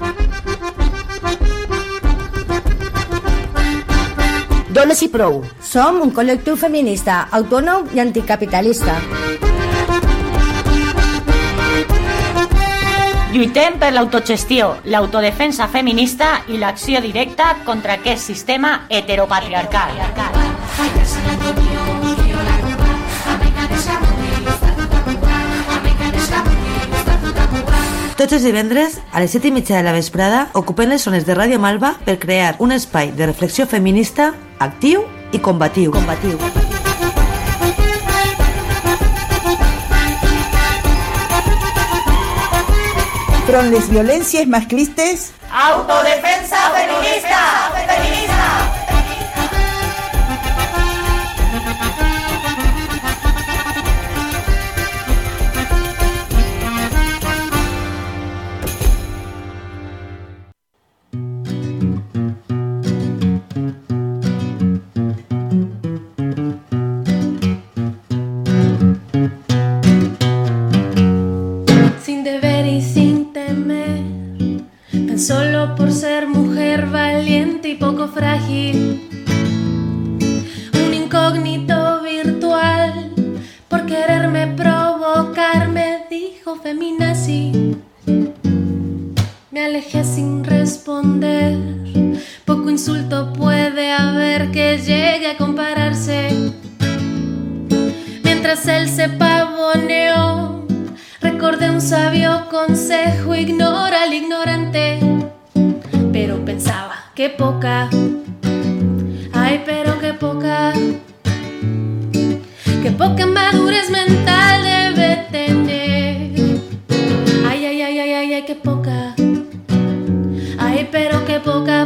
Dones i prou. Som un col·lectiu feminista, autònom i anticapitalista. Lluitem per l'autogestió, l'autodefensa feminista i l'acció directa contra aquest sistema heteropatriarcal. Tots els divendres, a les 7:30 de la vesprada, ocupem les zones de Ràdio Malva per crear un espai de reflexió feminista actiu i combatiu. Front les violències masclistes. Autodefensa feminista! Solo por ser mujer valiente y poco frágil, un incógnito virtual, por quererme provocar, me dijo feminazi. Me alejé sin responder, poco insulto puede haber que llegue a compararse. Mientras él se pavoneó, recordé un sabio consejo: ignora al ignorante. Pero pensaba, qué poca, ay, pero qué poca madurez mental debe tener. Ay, ay, ay, ay, ay, ay, qué poca, ay, pero qué poca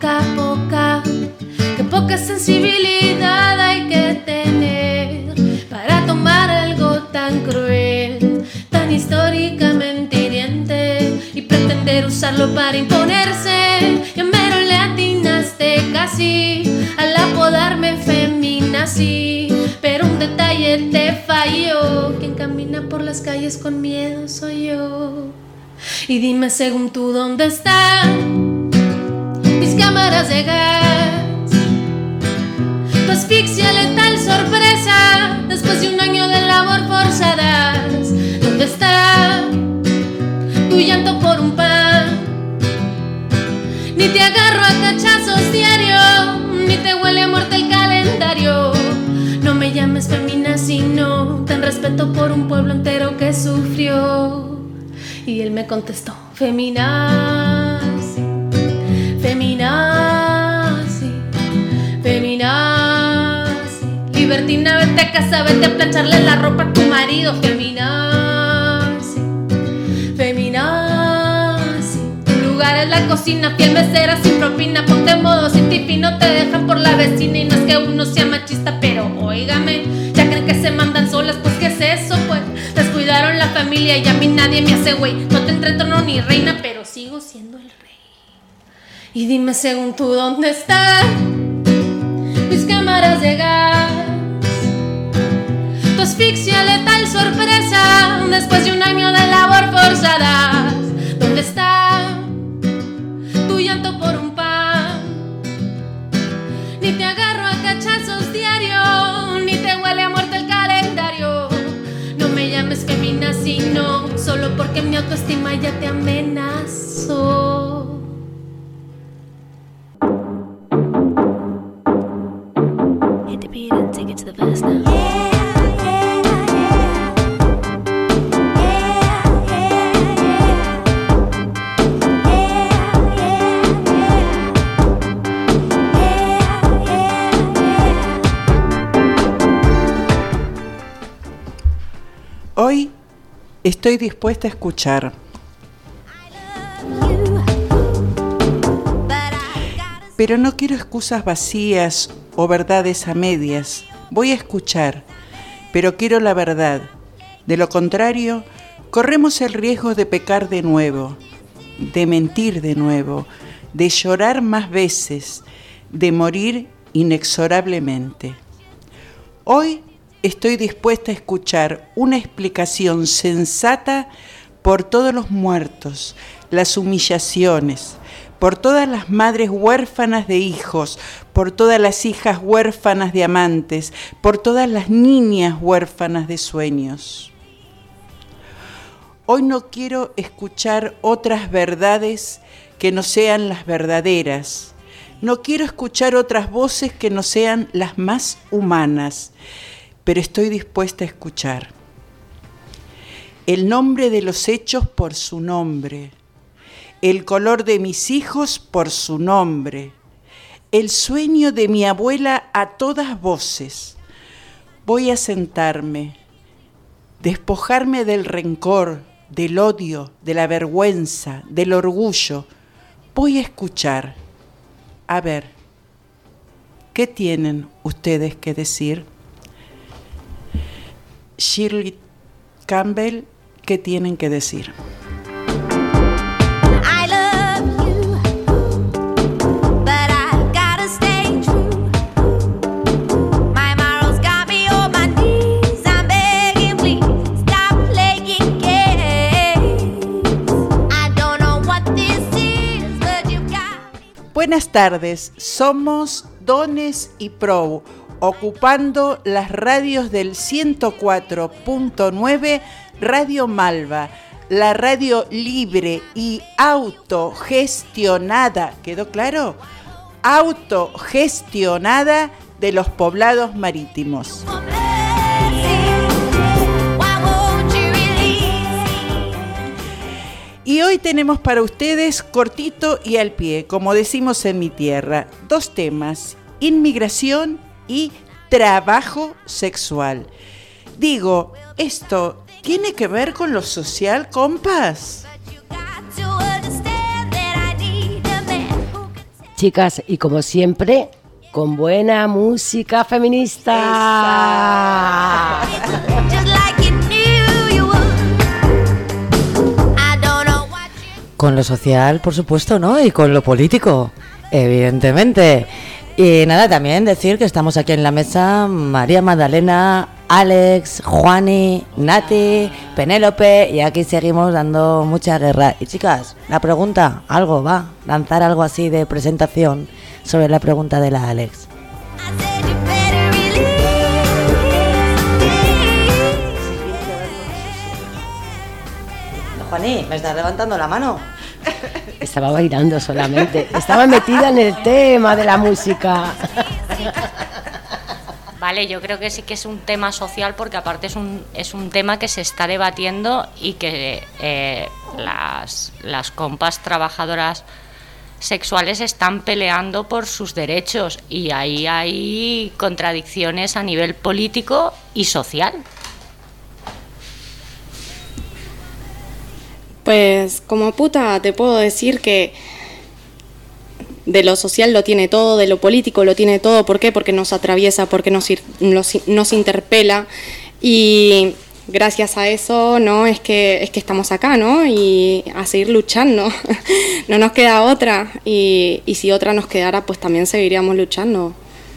sensibilidad hay que tener para tomar algo tan cruel, tan históricamente hiriente, y pretender usarlo para imponerse. Ya mero le atinaste casi al apodarme feminazi, pero un detalle te falló: quien camina por las calles con miedo soy yo. Y dime, según tú, ¿dónde están mis cámaras de gas? Tu asfixia letal sorpresa después de un año de labor forzadas. ¿Dónde está tu llanto por un pan? Ni te agarro a cachazos diario, ni te huele a muerte el calendario. No me llames feminazi, no, ten respeto por un pueblo entero que sufrió. Y él me contestó: feminazi, feminazi, feminazi. Libertina, vete a casa, vete a plancharle la ropa a tu marido. Feminazi, feminazi. Tu lugar es la cocina, fiel mesera sin propina. Ponte modo sin tipi, no te dejan por la vecina. Y no es que uno sea machista, pero óigame, ya creen que se mandan solas, pues ¿qué es eso? Pues descuidaron la familia y a mí nadie me hace güey. No tendré trono ni reina, pero sigo siendo el rey. Y dime, según tú, ¿dónde están mis cámaras de gas? Tu asfixia letal sorpresa después de un año de labor forzadas. ¿Dónde está tu llanto por un pan? Ni te agarro a cachazos diario, ni te huele a muerte el calendario. No me llames feminazi, no, solo porque mi autoestima ya te amenazó. Hit the beat and take it to the verse now. Hoy estoy dispuesta a escuchar. Pero no quiero excusas vacías o verdades a medias. Voy a escuchar, pero quiero la verdad. De lo contrario, corremos el riesgo de pecar de nuevo, de mentir de nuevo, de llorar más veces, de morir inexorablemente. Hoy estoy dispuesta a escuchar una explicación sensata por todos los muertos, las humillaciones, por todas las madres huérfanas de hijos, por todas las hijas huérfanas de amantes, por todas las niñas huérfanas de sueños. Hoy no quiero escuchar otras verdades que no sean las verdaderas. No quiero escuchar otras voces que no sean las más humanas, pero estoy dispuesta a escuchar. El nombre de los hechos por su nombre, el color de mis hijos por su nombre, el sueño de mi abuela a todas voces. Voy a sentarme, despojarme del rencor, del odio, de la vergüenza, del orgullo. Voy a escuchar. A ver, ¿qué tienen ustedes que decir? Shirley Campbell, ¿qué tienen que decir? Buenas tardes, somos Dones y Prou, ocupando las radios del 104.9 Radio Malva, la radio libre y autogestionada, ¿quedó claro? Autogestionada de los poblados marítimos. Y hoy tenemos para ustedes, cortito y al pie, como decimos en mi tierra, 2 temas, inmigración y trabajo sexual. Digo, ¿esto tiene que ver con lo social, compas? Chicas, y como siempre, con buena música feminista. Con lo social, por supuesto, ¿no? Y con lo político, evidentemente. Y nada, también decir que estamos aquí en la mesa María Magdalena, Alex, Juani, Nati, Penélope, y aquí seguimos dando mucha guerra. Y chicas, la pregunta, algo, va, lanzar algo así de presentación sobre la pregunta de la Alex. Juani, me estás levantando la mano. Estaba bailando solamente, estaba metida en el tema de la música. Vale, yo creo que sí que es un tema social porque aparte es un tema que se está debatiendo y que las compas trabajadoras sexuales están peleando por sus derechos y ahí hay contradicciones a nivel político y social. Pues como puta te puedo decir que de lo social lo tiene todo, de lo político lo tiene todo. ¿Por qué? Porque nos atraviesa, porque nos interpela y gracias a eso, ¿no? Es que estamos acá, ¿no? Y a seguir luchando. No nos queda otra y si otra nos quedara, pues también seguiríamos luchando.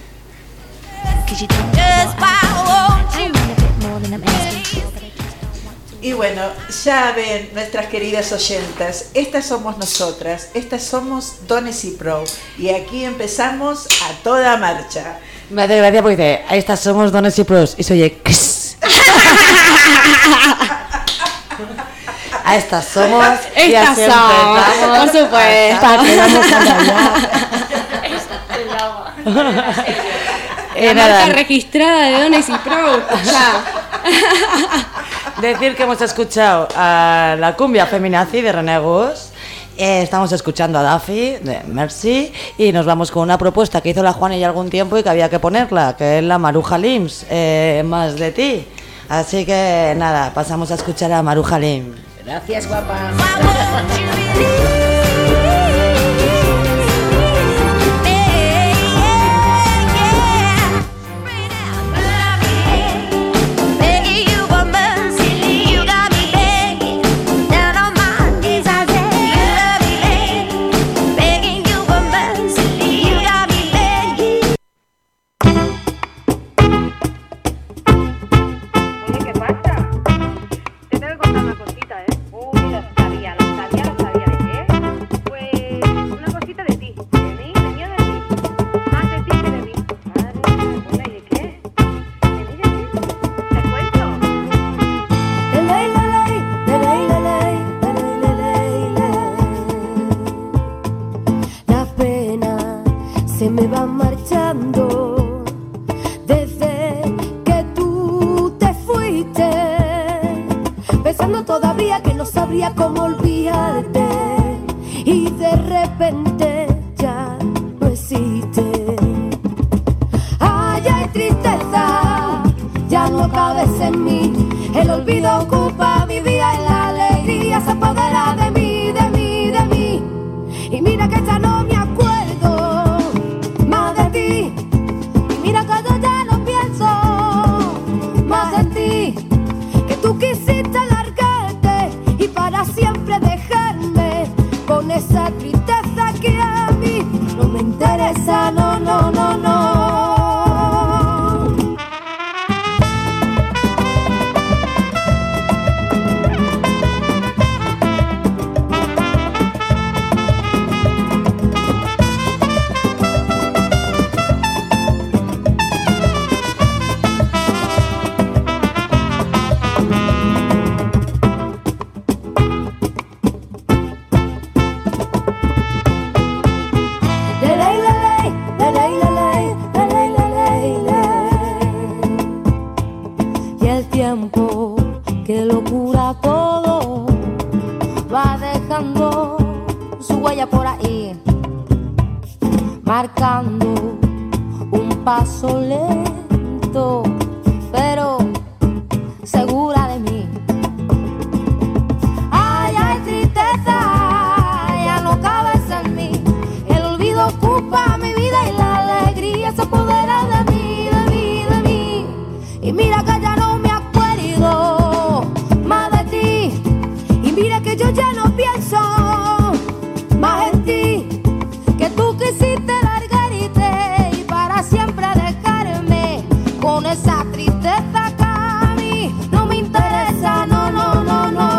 Y bueno, ya ven nuestras queridas oyentas, estas somos nosotras, estas somos Dones y Prou, y aquí empezamos a toda marcha. Me hace gracia porque dice, estas somos Dones y Pros, y se oye... A estas somos... Estas somos, por supuesto. ¿Para qué vamos a hablar? La marca registrada de Dones y Prou. Decir que hemos escuchado a la cumbia feminazi de René Gus, estamos escuchando a Daffy de Mercy y nos vamos con una propuesta que hizo la Juana ya algún tiempo y que había que ponerla, que es la Maruja Lims, Más de ti. Así que nada, pasamos a escuchar a Maruja Lims. Gracias, guapa. Oye, ¿qué pasa? Te tengo que contar una cosita, ¿eh? olvidarte y de repente ya no existe. Ay, hay tristeza, ya no cabes en mí. El olvido ocupa mi vida y la alegría se apodera de mí, de mí, de mí. Y mira que ya no me acuerdo más de ti. Y mira que yo ya no pienso más en ti. Que tú quisiste largarte y para siempre dejarme con esa tristeza que a mí no me interesa, no, no, no, no. Que lo cura todo, va dejando su huella por ahí, marcando un paso lento, pero segura de mí. Ay, hay tristeza, ya no cabes en mí. El olvido ocupa mi vida y la alegría se apodera de mí, de mí, de mí. Y mira que ya no me más de ti. Y mira que yo ya no pienso más en ti. Que tú quisiste largarte y para siempre dejarme con esa tristeza que a mí no me interesa, no, no, no, no.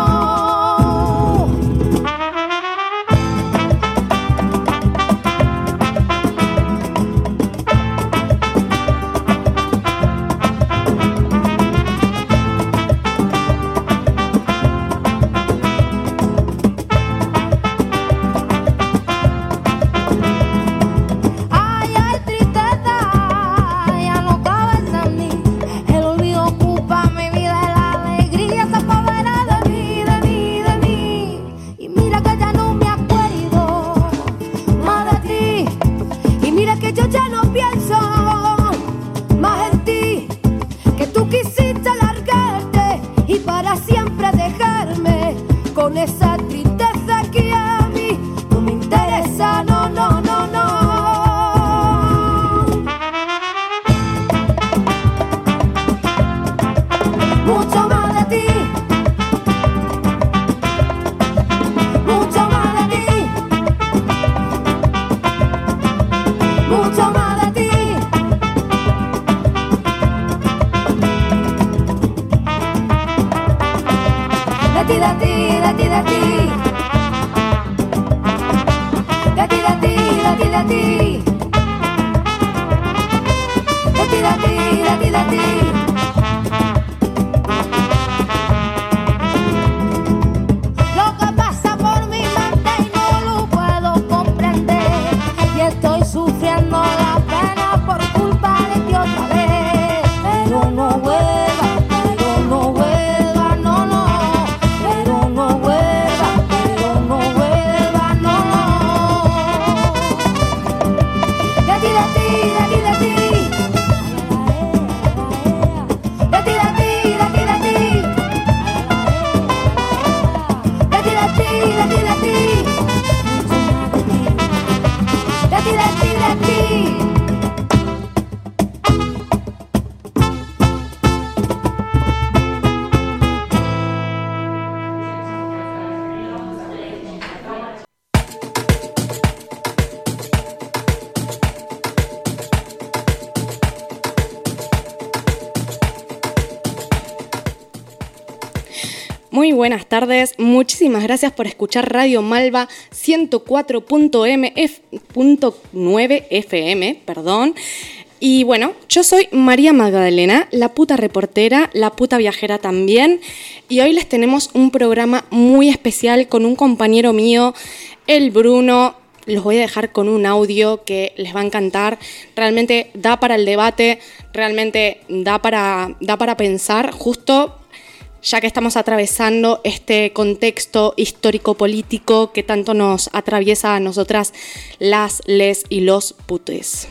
Esa tristeza que a mí no me interesa, no, no, no, no. Mucho más de ti, mucho más de ti, mucho más de ti. De ti, de ti, de ti, de ti. De ti, de ti, de ti, de ti. De ti, de ti, de ti, de ti. Lo que pasa por mi mente y no lo puedo comprender. Y estoy sufriendo la pena por culpa de ti otra vez. Pero no vuelva, pero no vuelva, no, no. Pero no vuelva, no, no. De ti, de ti, de ti, de ti. De ti, de ti, de ti, de ti. De ti, de ti, de ti, de ti. De ti, de ti, de ti. Muy buenas tardes, muchísimas gracias por escuchar Radio Malva 104.9 FM, perdón. Y bueno, yo soy María Magdalena, la puta reportera, la puta viajera también. Y hoy les tenemos un programa muy especial con un compañero mío, el Bruno. Los voy a dejar con un audio que les va a encantar. Realmente da para el debate, realmente da para pensar. Justo ya que estamos atravesando este contexto histórico-político que tanto nos atraviesa a nosotras, las, les y los putes.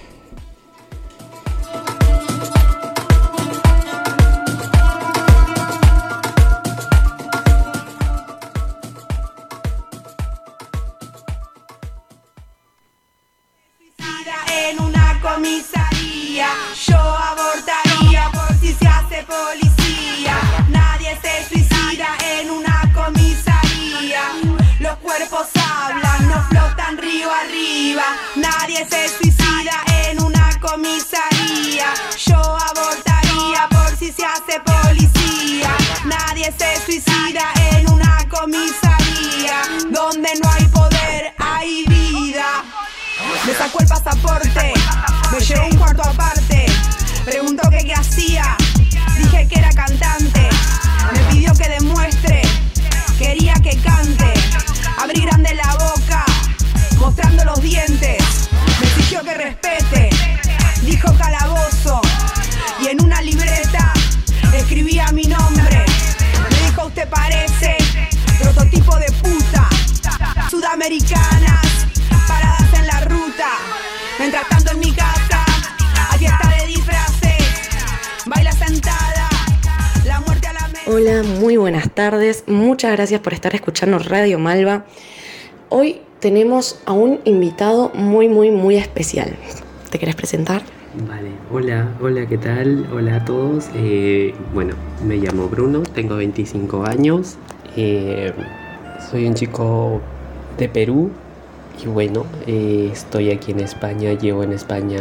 En una comisaría, yo abortaría por si se hace policía. Nadie se suicida en una comisaría. Los cuerpos hablan, no flotan río arriba. Nadie se suicida en una comisaría. Yo abortaría por si se hace policía. Nadie se suicida en una comisaría. Donde no hay poder, hay vida. Me sacó el pasaporte, me llevó un cuarto aparte. Preguntó que qué hacía, dije que era cantante. Me pidió que demuestre, quería que cante. Abrí grande la boca, mostrando los dientes. Me exigió que respete, dijo calabozo. Y en una libreta escribía mi nombre. Me dijo usted parece prototipo de puta. Sudamericanas, paradas en la ruta. Mientras tanto en mi casa hay fiesta de disfraces. Baila sentada, la muerte a la mesa. Hola, muy buenas tardes. Muchas gracias por estar escuchando Radio Malva. Hoy tenemos a un invitado muy especial. ¿Te querés presentar? Vale, hola, ¿qué tal? Hola a todos. Bueno, me llamo Bruno, tengo 25 años. Soy un chico de Perú. Y bueno, estoy aquí en España, llevo en España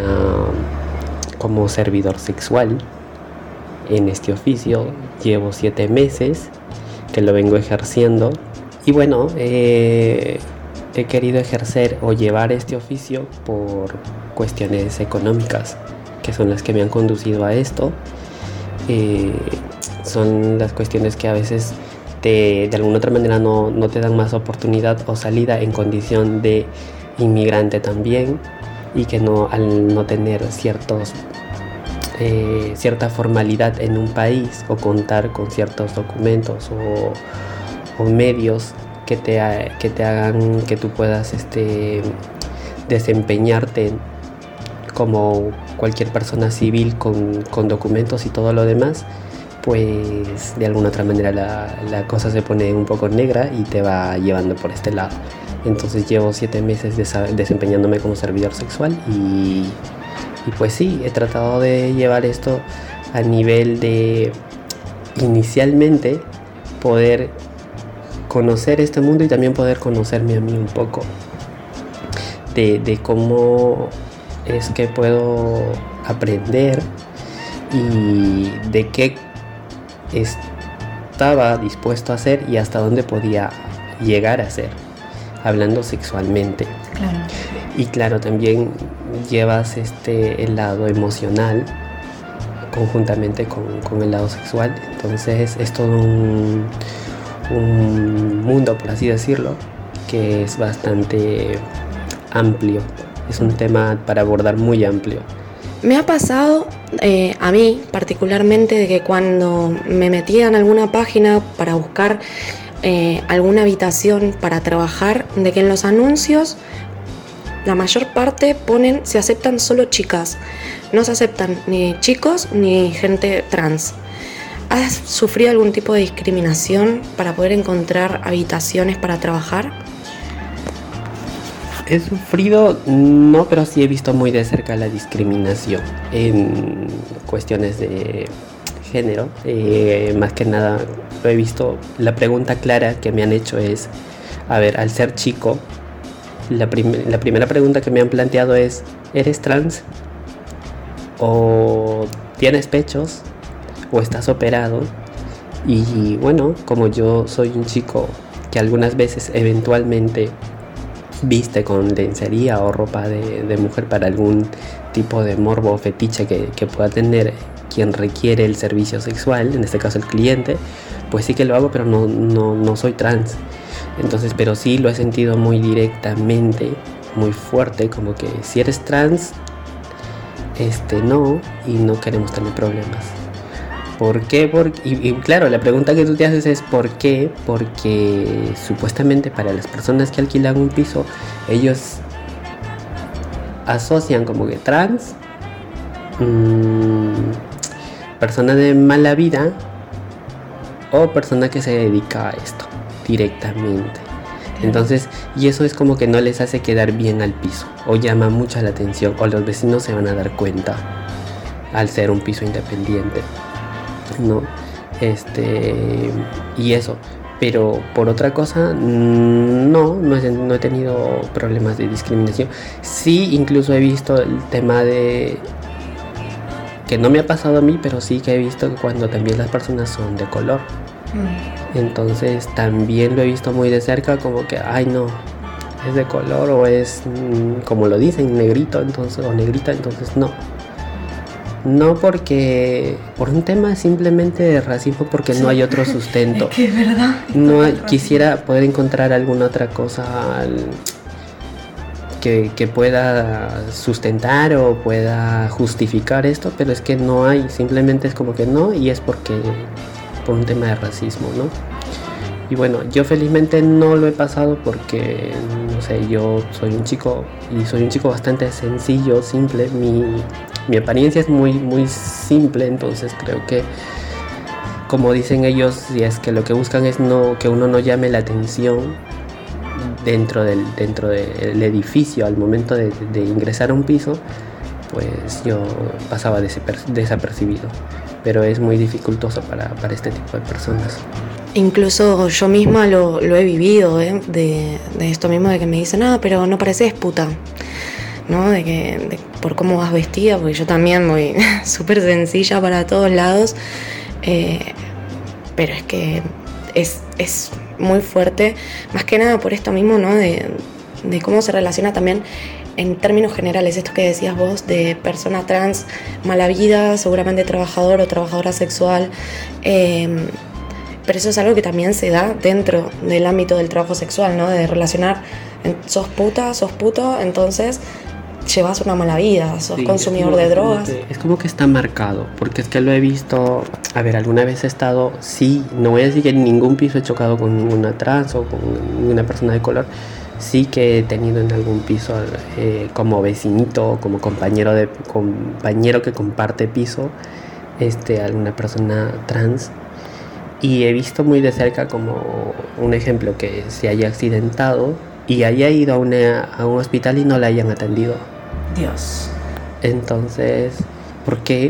como servidor sexual en este oficio. Llevo 7 meses que lo vengo ejerciendo. Y bueno, he querido ejercer o llevar este oficio por cuestiones económicas, que son las que me han conducido a esto. Son las cuestiones que a veces de alguna otra manera no te dan más oportunidad o salida en condición de inmigrante también, y que al no tener cierta formalidad en un país o contar con ciertos documentos o medios que te hagan que tú puedas desempeñarte como cualquier persona civil con documentos y todo lo demás, pues de alguna otra manera la cosa se pone un poco negra y te va llevando por este lado. Entonces llevo 7 meses desempeñándome como servidor sexual y pues sí, he tratado de llevar esto a nivel de inicialmente poder conocer este mundo y también poder conocerme a mí un poco de cómo es que puedo aprender y de qué estaba dispuesto a hacer y hasta dónde podía llegar a ser, hablando sexualmente. Claro. Y claro, también llevas el lado emocional conjuntamente con el lado sexual. Entonces es todo un mundo, por así decirlo, que es bastante amplio. Es un tema para abordar muy amplio. Me ha pasado a mí particularmente de que cuando me metía en alguna página para buscar alguna habitación para trabajar, de que en los anuncios la mayor parte ponen se aceptan solo chicas, no se aceptan ni chicos ni gente trans. ¿Has sufrido algún tipo de discriminación para poder encontrar habitaciones para trabajar? He sufrido, no, pero sí he visto muy de cerca la discriminación en cuestiones de género. Más que nada lo he visto. La pregunta clara que me han hecho es, a ver, al ser chico, la primera pregunta que me han planteado es, ¿eres trans? ¿O tienes pechos? ¿O estás operado? Y bueno, como yo soy un chico que algunas veces eventualmente viste con lencería o ropa de mujer para algún tipo de morbo o fetiche que pueda tener quien requiere el servicio sexual, en este caso el cliente, pues sí que lo hago, pero no soy trans. Entonces, pero sí lo he sentido muy directamente, muy fuerte, como que si eres trans, no, y no queremos tener problemas. ¿Por qué? Y claro, la pregunta que tú te haces es ¿por qué? Porque supuestamente para las personas que alquilan un piso, ellos asocian como que trans, persona de mala vida o persona que se dedica a esto directamente. Entonces, y eso es como que no les hace quedar bien al piso, o llama mucho la atención, o los vecinos se van a dar cuenta al ser un piso independiente, ¿no? Y eso. Pero por otra cosa, no he tenido problemas de discriminación. Sí, incluso he visto el tema de... que no me ha pasado a mí, pero sí que he visto que cuando también las personas son de color. Entonces también lo he visto muy de cerca, como que, ay no, es de color o es, como lo dicen, negrito, entonces, o negrita, entonces no. No porque, por un tema simplemente de racismo, porque no hay otro sustento. Es que es verdad. Quisiera poder encontrar alguna otra cosa que pueda sustentar o pueda justificar esto, pero es que no hay, simplemente es como que no, y es por un tema de racismo, ¿no? Y bueno, yo felizmente no lo he pasado porque, no sé, yo soy un chico bastante sencillo, simple, mi apariencia es muy, muy simple, entonces creo que, como dicen ellos, si es que lo que buscan es que uno no llame la atención dentro del edificio al momento de ingresar a un piso, pues yo pasaba desapercibido, pero es muy dificultoso para este tipo de personas. Incluso yo misma lo he vivido, de esto mismo de que me dicen, pero no pareces puta, ¿no? De por cómo vas vestida, porque yo también voy súper sencilla para todos lados, pero es que es muy fuerte, más que nada por esto mismo, ¿no? De cómo se relaciona también en términos generales, esto que decías vos, de persona trans, mala vida, seguramente trabajador o trabajadora sexual, pero eso es algo que también se da dentro del ámbito del trabajo sexual, ¿no? De relacionar, sos puta, sos puto, entonces llevas una mala vida, sos consumidor de drogas. Es como que está marcado, porque es que lo he visto, a ver, alguna vez he estado, sí, no voy a decir que en ningún piso he chocado con ninguna trans o con ninguna persona de color, sí que he tenido en algún piso como vecinito, como compañero que comparte piso, alguna persona trans, y he visto muy de cerca como un ejemplo que se haya accidentado y haya ido a un hospital y no la hayan atendido. Dios. Entonces, ¿por qué?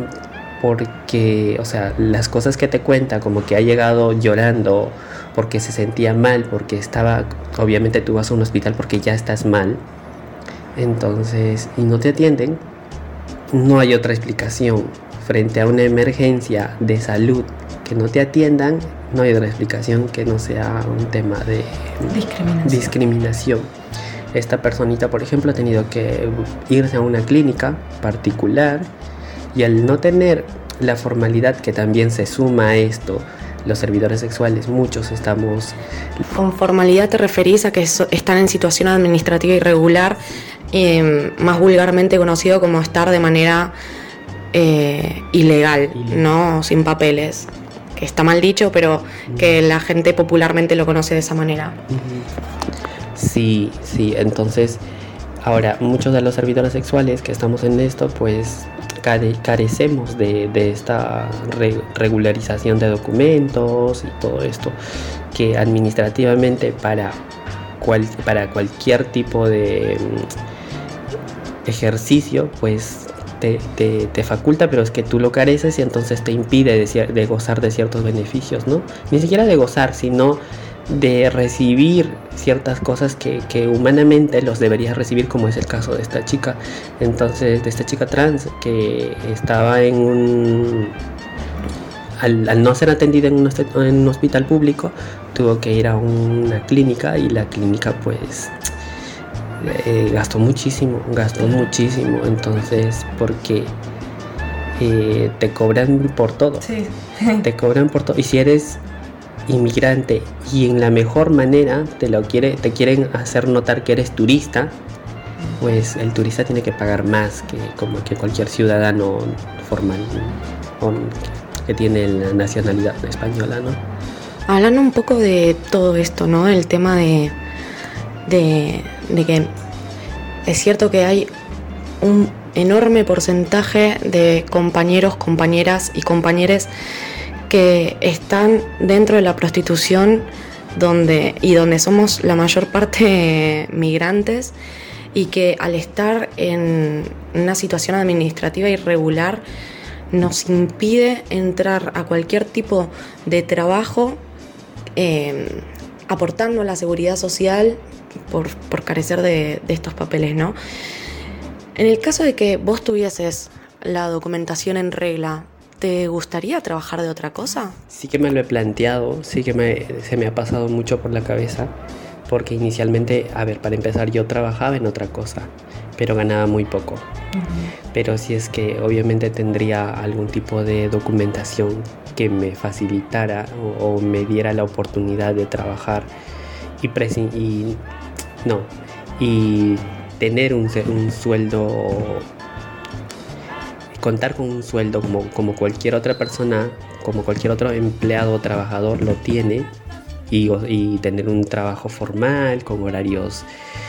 Porque, o sea, las cosas que te cuenta, como que ha llegado llorando porque se sentía mal, porque obviamente tú vas a un hospital porque ya estás mal, entonces, y no te atienden, no hay otra explicación. Frente a una emergencia de salud que no te atiendan, no hay otra explicación que no sea un tema de discriminación. Esta personita, por ejemplo, ha tenido que irse a una clínica particular y al no tener la formalidad que también se suma a esto, los servidores sexuales, muchos estamos... Con formalidad te referís a que están en situación administrativa irregular, más vulgarmente conocido como estar de manera ilegal, ¿no? Sin papeles. Que está mal dicho, pero que la gente popularmente lo conoce de esa manera. Sí, entonces, ahora, muchos de los servidores sexuales que estamos en esto, pues carecemos de esta regularización de documentos y todo esto, que administrativamente para cualquier tipo de ejercicio, pues te faculta, pero es que tú lo careces y entonces te impide de gozar de ciertos beneficios, ¿no? Ni siquiera de gozar, sino de recibir ciertas cosas que humanamente los deberías recibir, como es el caso de esta chica. Entonces, de esta chica trans que estaba al no ser atendida en un hospital público, tuvo que ir a una clínica y la clínica pues gastó muchísimo, entonces porque te cobran por todo, te cobran por todo, y si eres inmigrante y en la mejor manera te quieren hacer notar que eres turista, pues el turista tiene que pagar más que cualquier ciudadano formal que tiene la nacionalidad española, ¿no? Hablando un poco de todo esto, ¿no? El tema de que es cierto que hay un enorme porcentaje de compañeros, compañeras y compañeres que están dentro de la prostitución donde somos la mayor parte migrantes, y que al estar en una situación administrativa irregular nos impide entrar a cualquier tipo de trabajo aportando a la seguridad social por carecer de estos papeles, ¿no? En el caso de que vos tuvieses la documentación en regla, ¿te gustaría trabajar de otra cosa? Sí que me lo he planteado, sí que se me ha pasado mucho por la cabeza, porque inicialmente, para empezar, yo trabajaba en otra cosa, pero ganaba muy poco. Pero si es que obviamente tendría algún tipo de documentación que me facilitara o me diera la oportunidad de trabajar y tener un sueldo, contar con un sueldo como cualquier otra persona, como cualquier otro empleado o trabajador lo tiene, y tener un trabajo formal con horarios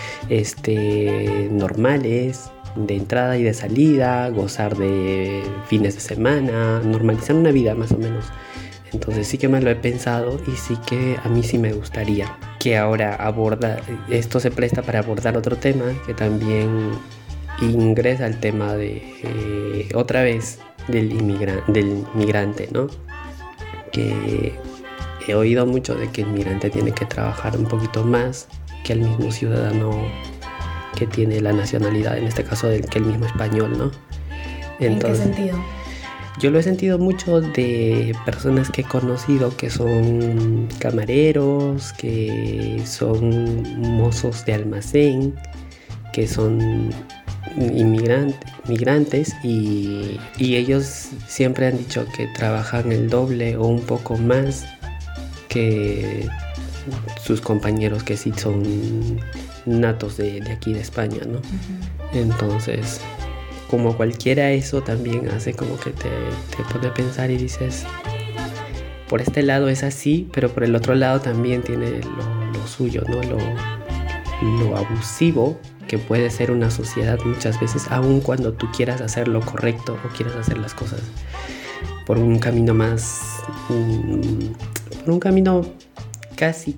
normales de entrada y de salida, gozar de fines de semana, normalizar una vida más o menos. Entonces sí que me lo he pensado, y sí que a mí sí me gustaría que ahora esto se presta para abordar otro tema que también ingresa al tema de otra vez del migrante, ¿no? Que he oído mucho de que el migrante tiene que trabajar un poquito más que el mismo ciudadano que tiene la nacionalidad, en este caso que el mismo español, ¿no? Entonces, ¿en qué sentido? Yo lo he sentido mucho de personas que he conocido que son camareros, que son mozos de almacén, que son migrantes y ellos siempre han dicho que trabajan el doble o un poco más que sus compañeros que sí son natos de aquí de España, ¿no? Entonces, como cualquiera, eso también hace como que te pone a pensar y dices, por este lado es así, pero por el otro lado también tiene lo suyo, ¿no? Lo abusivo que puede ser una sociedad muchas veces, aun cuando tú quieras hacer lo correcto o quieras hacer las cosas por un camino más, por un camino casi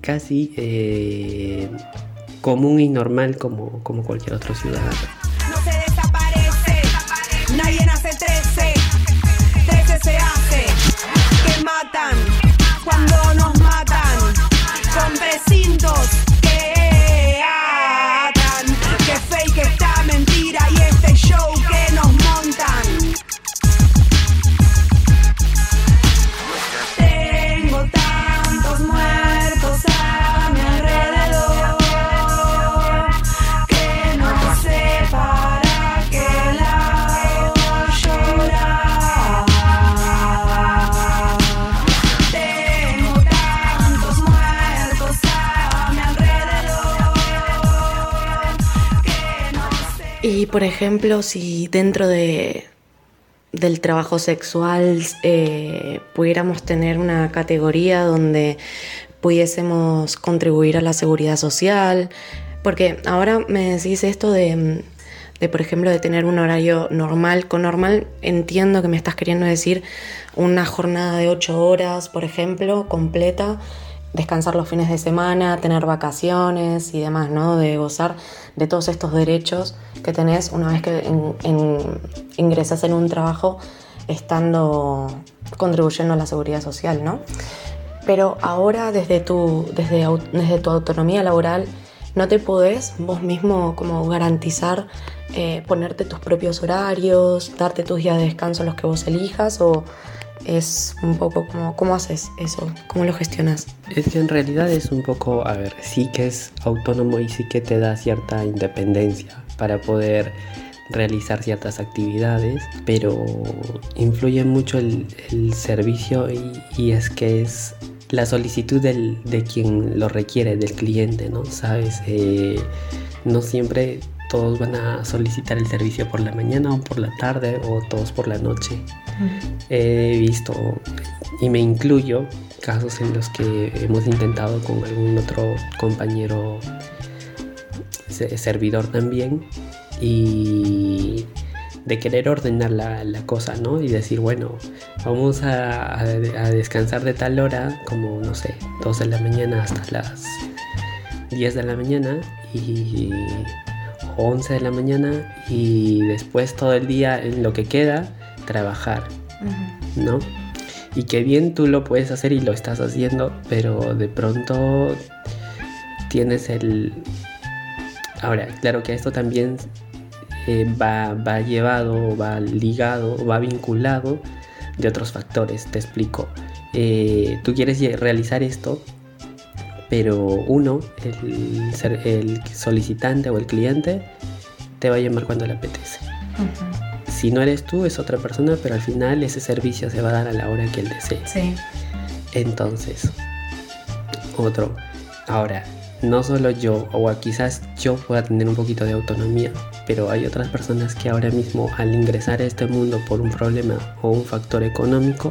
común y normal como cualquier otro ciudadano. No se desaparece, nadie nace 13 se hace, que matan cuando nos matan, con precintos que atan, que fake esta mentira y este show que nos montan. Tengo tantos muertos a mi alrededor que no sé para qué lado llorar. Tengo tantos muertos a mi alrededor que no sé. Y por ejemplo, si dentro del trabajo sexual pudiéramos tener una categoría donde pudiésemos contribuir a la seguridad social, porque ahora me decís esto de por ejemplo, de tener un horario normal. Con normal entiendo que me estás queriendo decir una jornada de 8 horas, por ejemplo, completa, descansar los fines de semana, tener vacaciones y demás, ¿no? De gozar de todos estos derechos que tenés una vez que ingresas en un trabajo contribuyendo a la seguridad social, ¿no? Pero ahora desde tu autonomía laboral, ¿no te podés vos mismo como garantizar ponerte tus propios horarios, darte tus días de descanso los que vos elijas, o es un poco como, ¿cómo haces eso? ¿Cómo lo gestionas? Es que en realidad es un poco, sí que es autónomo y sí que te da cierta independencia para poder realizar ciertas actividades, pero influye mucho el servicio y es que es la solicitud de quien lo requiere, del cliente, ¿no? ¿Sabes? No siempre todos van a solicitar el servicio por la mañana o por la tarde o todos por la noche. He visto, y me incluyo, casos en los que hemos intentado con algún otro compañero servidor también, y de querer ordenar la cosa, ¿no? Y decir, bueno, vamos a descansar de tal hora, como, no sé, 2 de la mañana hasta las 10 de la mañana, y 11 de la mañana, y después todo el día en lo que queda, trabajar, ¿no? Y que bien tú lo puedes hacer y lo estás haciendo, pero de pronto tienes el... Ahora, claro que esto también va llevado, va ligado, va vinculado de otros factores. Te explico. Tú quieres realizar esto, pero uno, el solicitante o el cliente, te va a llamar cuando le apetece. Si no eres tú, es otra persona, pero al final ese servicio se va a dar a la hora que él desee. Sí. Entonces, otro. Ahora, no solo yo, o quizás yo pueda tener un poquito de autonomía, pero hay otras personas que ahora mismo, al ingresar a este mundo por un problema o un factor económico,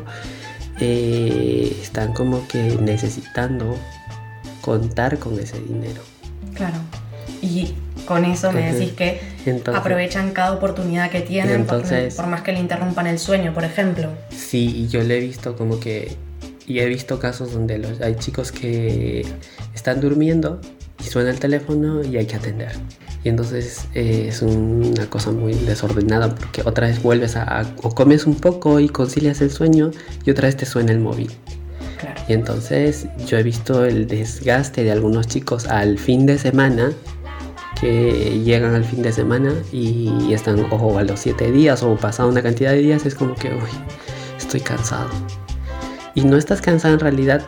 están como que necesitando contar con ese dinero. Claro. Y con eso me decís que aprovechan cada oportunidad que tienen, por más que le interrumpan el sueño, por ejemplo. Sí, y yo le he visto como que... Y he visto casos donde hay chicos que están durmiendo y suena el teléfono y hay que atender. Y entonces es una cosa muy desordenada, porque otra vez vuelves o comes un poco y concilias el sueño, y otra vez te suena el móvil. Claro. Y entonces yo he visto el desgaste de algunos chicos al fin de semana, que llegan al fin de semana y están, ojo, a los 7 días o pasada una cantidad de días, es como que, uy, estoy cansado. Y no estás cansado en realidad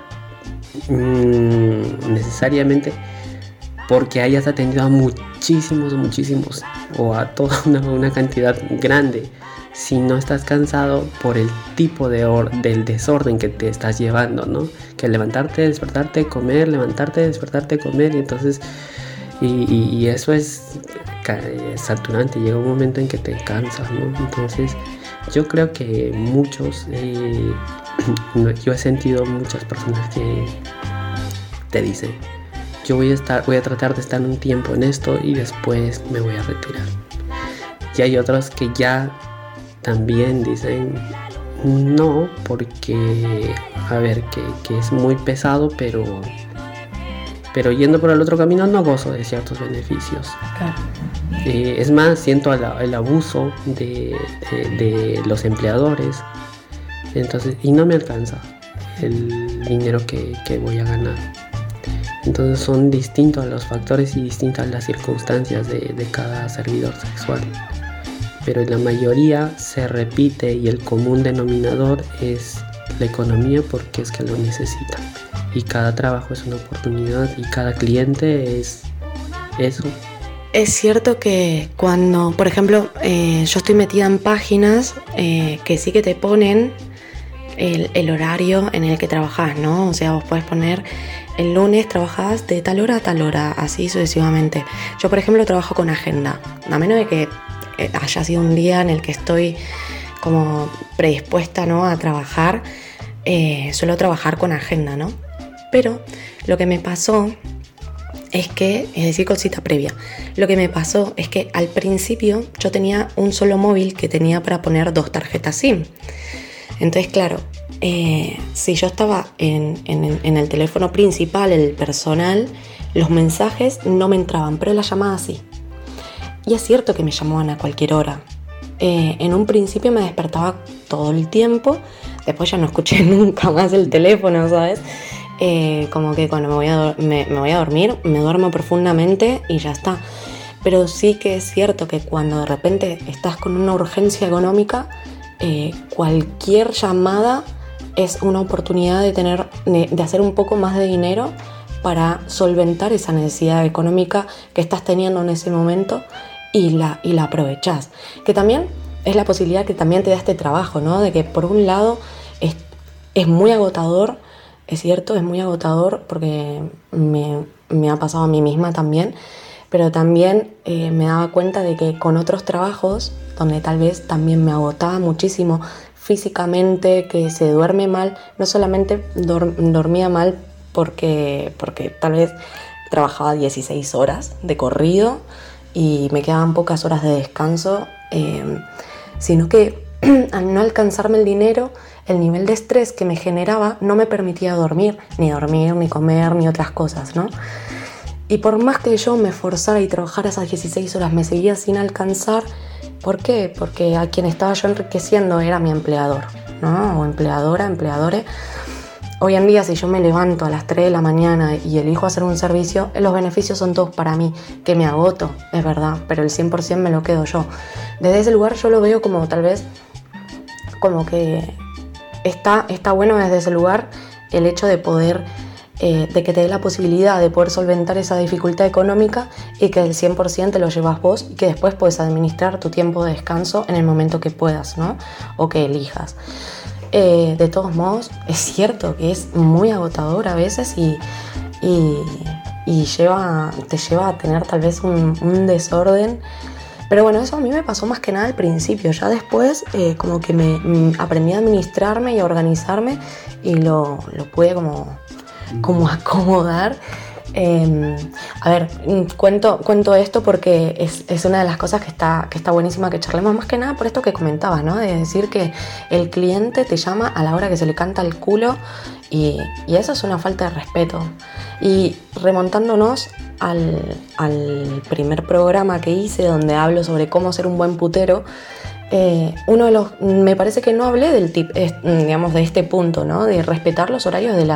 necesariamente porque hayas atendido a muchísimos, o a toda una cantidad grande, sino estás cansado por el tipo del desorden que te estás llevando, ¿no? Que levantarte, despertarte, comer, levantarte, despertarte, comer, y entonces... Y eso es saturante, llega un momento en que te cansas, ¿no? Entonces yo creo que muchos... yo he sentido muchas personas que te dicen, yo voy a tratar de estar un tiempo en esto y después me voy a retirar. Y hay otros que ya también dicen no, porque a ver, que es muy pesado, pero yendo por el otro camino no gozo de ciertos beneficios. Claro. Es más, siento el abuso de los empleadores. Entonces, y no me alcanza el dinero que voy a ganar. Entonces son distintos los factores y distintas las circunstancias de cada servidor sexual. Pero en la mayoría se repite, y el común denominador es la economía, porque es que lo necesitan. Y cada trabajo es una oportunidad, y cada cliente es eso. Es cierto que cuando, por ejemplo, yo estoy metida en páginas que sí que te ponen el horario en el que trabajás, ¿no? O sea, vos podés poner el lunes trabajás de tal hora a tal hora, así sucesivamente. Yo, por ejemplo, trabajo con agenda, a menos de que haya sido un día en el que estoy como predispuesta, ¿no?, a trabajar, suelo trabajar con agenda, ¿no? Pero lo que me pasó es que, es decir, cosita previa, lo que me pasó es que al principio yo tenía un solo móvil que tenía para poner 2 tarjetas SIM. Entonces, claro, si yo estaba en el teléfono principal, el personal, los mensajes no me entraban, pero las llamadas sí. Y es cierto que me llamaban a cualquier hora. En un principio me despertaba todo el tiempo, después ya no escuché nunca más el teléfono, ¿sabes? Como que cuando me voy a dormir, me duermo profundamente y ya está. Pero sí que es cierto que cuando de repente estás con una urgencia económica, cualquier llamada es una oportunidad de hacer un poco más de dinero para solventar esa necesidad económica que estás teniendo en ese momento, y la aprovechás. Que también es la posibilidad que también te da este trabajo, ¿no? De que por un lado es muy agotador, es cierto, es muy agotador, porque me ha pasado a mí misma también, pero también me daba cuenta de que con otros trabajos, donde tal vez también me agotaba muchísimo físicamente, que se duerme mal, no solamente dormía mal porque tal vez trabajaba 16 horas de corrido y me quedaban pocas horas de descanso, sino que al no alcanzarme el dinero, el nivel de estrés que me generaba no me permitía dormir, ni comer, ni otras cosas, ¿no? Y por más que yo me esforzara y trabajara esas 16 horas, me seguía sin alcanzar. ¿Por qué? Porque a quien estaba yo enriqueciendo era mi empleador, ¿no? O empleadora, empleadores. Hoy en día, si yo me levanto a las 3 de la mañana y elijo hacer un servicio, los beneficios son todos para mí, que me agoto, es verdad, pero el 100% me lo quedo yo. Desde ese lugar yo lo veo como tal vez, como que está bueno desde ese lugar el hecho de poder, de que te dé la posibilidad de poder solventar esa dificultad económica y que el 100% te lo llevas vos y que después puedes administrar tu tiempo de descanso en el momento que puedas, ¿no? O que elijas. De todos modos, es cierto que es muy agotador a veces y te lleva a tener tal vez un desorden. Pero bueno, eso a mí me pasó más que nada al principio. Ya después como que me aprendí a administrarme y a organizarme y lo pude como acomodar. A ver, cuento esto porque es una de las cosas que está buenísima que charlemos, más que nada por esto que comentabas, ¿no? De decir que el cliente te llama a la hora que se le canta el culo y eso es una falta de respeto. Y remontándonos al primer programa que hice donde hablo sobre cómo ser un buen putero, me parece que no hablé del tip, digamos, de este punto, ¿no? De respetar los horarios de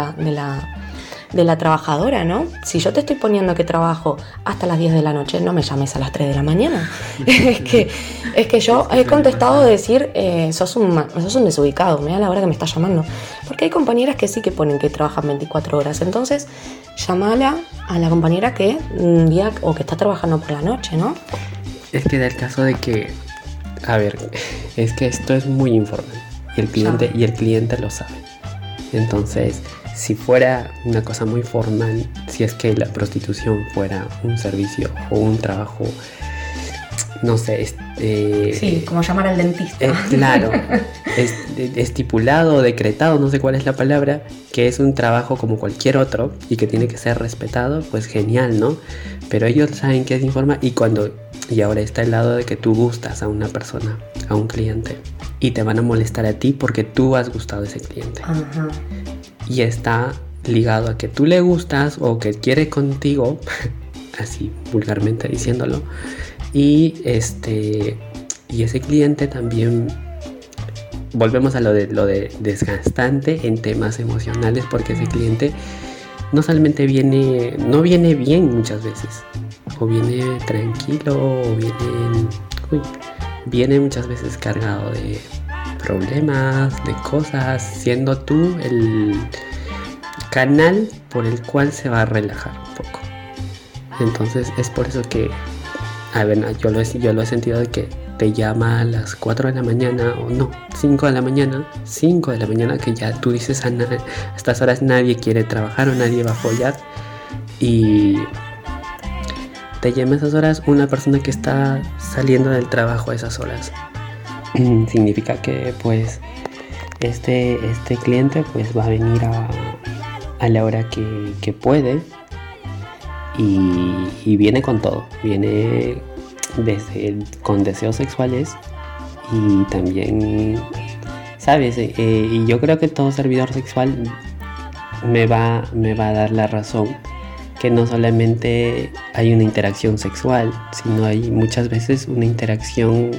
la trabajadora, ¿no? Si yo te estoy poniendo que trabajo hasta las 10 de la noche, no me llames a las 3 de la mañana. es que yo he contestado de decir, sos un desubicado, mira la hora que me estás llamando. Porque hay compañeras que sí que ponen que trabajan 24 horas. Entonces, llámala a la compañera que un día o que está trabajando por la noche, ¿no? Es que da el caso de que, a ver, es que esto es muy informal y el cliente lo sabe. Entonces, si fuera una cosa muy formal, si es que la prostitución fuera un servicio o un trabajo, no sé, sí, como llamar al dentista. Claro, estipulado, decretado, no sé cuál es la palabra, que es un trabajo como cualquier otro y que tiene que ser respetado, pues genial, ¿no? Pero ellos saben que es informal y ahora está el lado de que tú gustas a una persona, a un cliente, y te van a molestar a ti porque tú has gustado a ese cliente. Ajá. Y está ligado a que tú le gustas o que quiere contigo, así vulgarmente diciéndolo, y ese cliente también, volvemos a lo de desgastante en temas emocionales, porque ese cliente no solamente no viene bien muchas veces, o viene tranquilo, o viene muchas veces cargado de problemas, de cosas, siendo tú el canal por el cual se va a relajar un poco. Entonces es por eso que, a ver, yo lo he sentido de que te llama a las 4 de la mañana, o no, 5 de la mañana, que ya tú dices a estas horas nadie quiere trabajar o nadie va a follar, y te llama a esas horas una persona que está saliendo del trabajo a esas horas. Significa que pues este cliente pues va a venir a la hora que puede y viene con todo, viene con deseos sexuales y también, ¿sabes? Y yo creo que todo servidor sexual me va a dar la razón, que no solamente hay una interacción sexual, sino hay muchas veces una interacción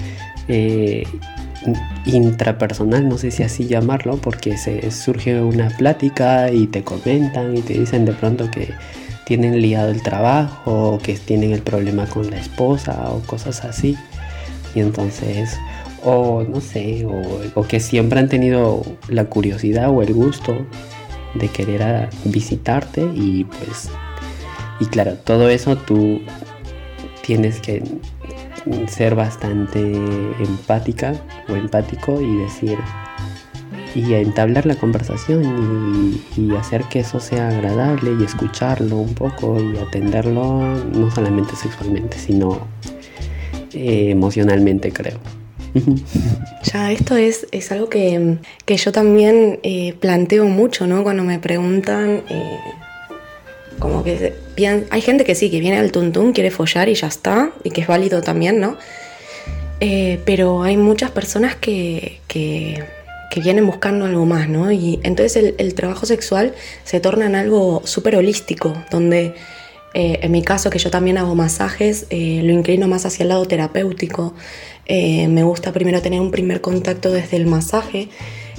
intrapersonal, no sé si así llamarlo, porque surge una plática y te comentan y te dicen de pronto que tienen liado el trabajo, o que tienen el problema con la esposa o cosas así, y entonces, o no sé, o que siempre han tenido la curiosidad o el gusto de querer visitarte, y pues, y claro, todo eso tú tienes que ser bastante empática o empático y decir, y entablar la conversación y hacer que eso sea agradable y escucharlo un poco y atenderlo no solamente sexualmente, sino emocionalmente, creo. Ya, esto es algo que yo también planteo mucho, ¿no? Cuando me preguntan, como que hay gente que sí, que viene al tuntún, quiere follar y ya está, y que es válido también, ¿no? Pero hay muchas personas que vienen buscando algo más, ¿no? Y entonces el trabajo sexual se torna en algo súper holístico, donde en mi caso, que yo también hago masajes, lo inclino más hacia el lado terapéutico. Me gusta primero tener un primer contacto desde el masaje,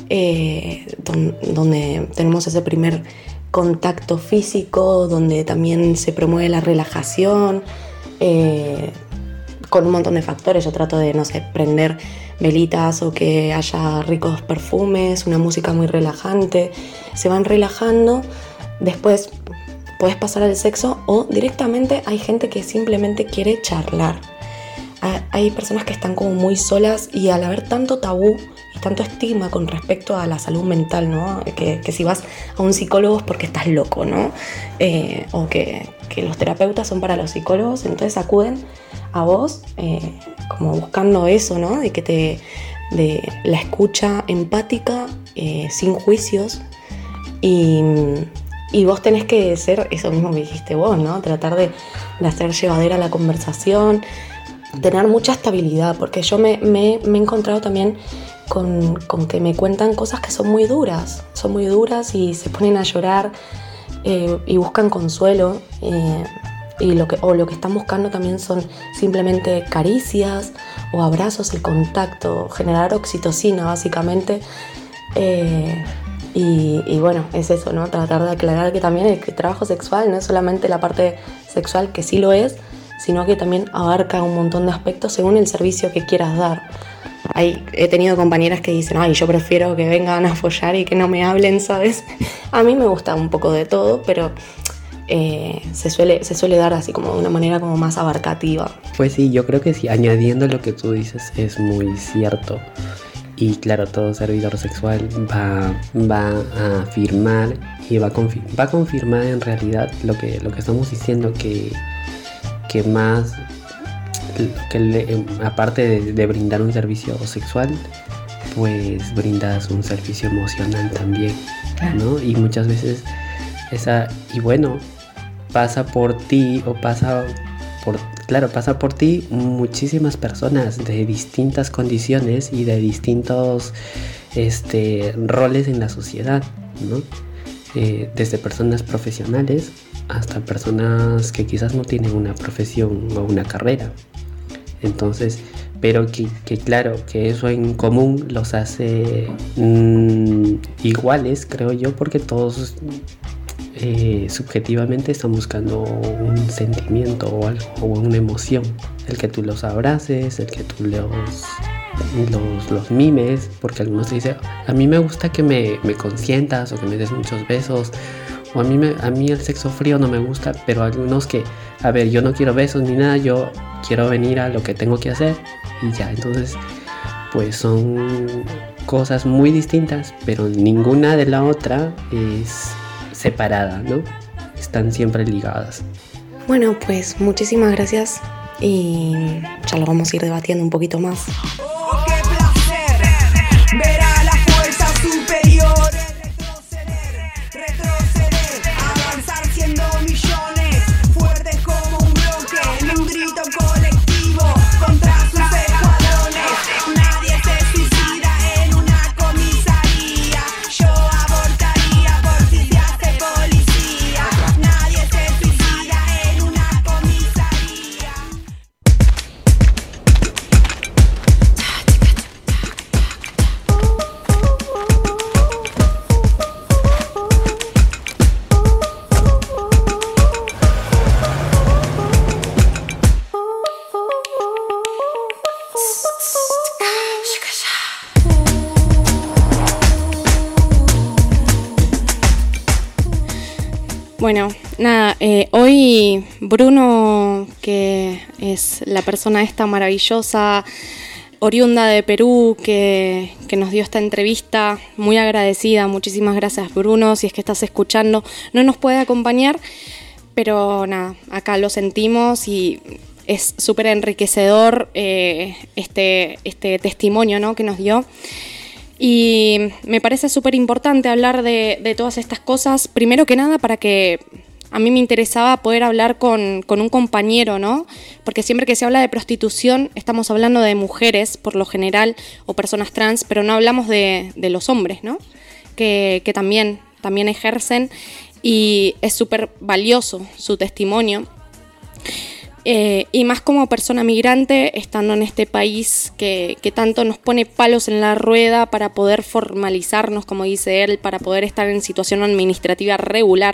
donde tenemos ese primer contacto físico, donde también se promueve la relajación, con un montón de factores. Yo trato de, no sé, prender velitas o que haya ricos perfumes, una música muy relajante. Se van relajando, después puedes pasar al sexo o directamente hay gente que simplemente quiere charlar. Hay personas que están como muy solas y al haber tanto tabú y tanto estigma con respecto a la salud mental, ¿no? Que si vas a un psicólogo es porque estás loco, ¿no? O que los terapeutas son para los psicólogos, entonces acuden a vos como buscando eso, ¿no? De la escucha empática, sin juicios, y vos tenés que ser eso mismo que dijiste vos, ¿no? Tratar de hacer llevadera la conversación, tener mucha estabilidad, porque yo me he encontrado también con que me cuentan cosas que son muy duras y se ponen a llorar y buscan consuelo, y lo que están buscando también son simplemente caricias o abrazos, el contacto, generar oxitocina básicamente, y bueno, es eso, ¿no? Tratar de aclarar que también el trabajo sexual no es solamente la parte sexual, que sí lo es, sino que también abarca un montón de aspectos según el servicio que quieras dar. He tenido compañeras que dicen, yo prefiero que vengan a follar y que no me hablen, ¿sabes? A mí me gusta un poco de todo, pero se suele dar así como de una manera como más abarcativa. Pues sí, yo creo que sí, añadiendo lo que tú dices es muy cierto. Y claro, todo servidor sexual va a afirmar y va a confirmar en realidad lo que estamos diciendo, que más, aparte de brindar un servicio sexual, pues brindas un servicio emocional también, ¿no? Y muchas veces pasa por ti pasa por ti muchísimas personas de distintas condiciones y de distintos roles en la sociedad, ¿no? Desde personas profesionales hasta personas que quizás no tienen una profesión o una carrera. Entonces, pero que claro, que eso en común los hace iguales, creo yo, porque todos subjetivamente están buscando un sentimiento o algo, o una emoción. El que tú los abraces, el que tú los mimes, porque algunos te dicen, a mí me gusta que me consientas o que me des muchos besos, o a mí el sexo frío no me gusta, pero algunos que, yo no quiero besos ni nada, yo quiero venir a lo que tengo que hacer y ya. Entonces, pues son cosas muy distintas, pero ninguna de la otra es separada, ¿no? Están siempre ligadas. Bueno, pues muchísimas gracias y ya lo vamos a ir debatiendo un poquito más. Oh, qué placer ver a las fuerzas superiores retroceder, avanzar siendo millones, fuertes como un bloque, en un grito colectivo contra sus escuadrones. Nadie se suicida en una comisaría, yo abortaría por si se hace policía. Nadie se suicida en una comisaría. Bueno, nada, hoy Bruno, que es la persona esta maravillosa, oriunda de Perú, que nos dio esta entrevista, muy agradecida, muchísimas gracias Bruno, si es que estás escuchando, no nos puede acompañar, pero nada, acá lo sentimos y es súper enriquecedor este testimonio, ¿no?, que nos dio. Y me parece súper importante hablar de todas estas cosas, primero que nada para que a mí me interesaba poder hablar con un compañero, ¿no? Porque siempre que se habla de prostitución estamos hablando de mujeres, por lo general, o personas trans, pero no hablamos de los hombres, ¿no? Que también ejercen, y es súper valioso su testimonio. Y más como persona migrante, estando en este país que tanto nos pone palos en la rueda para poder formalizarnos, como dice él, para poder estar en situación administrativa regular,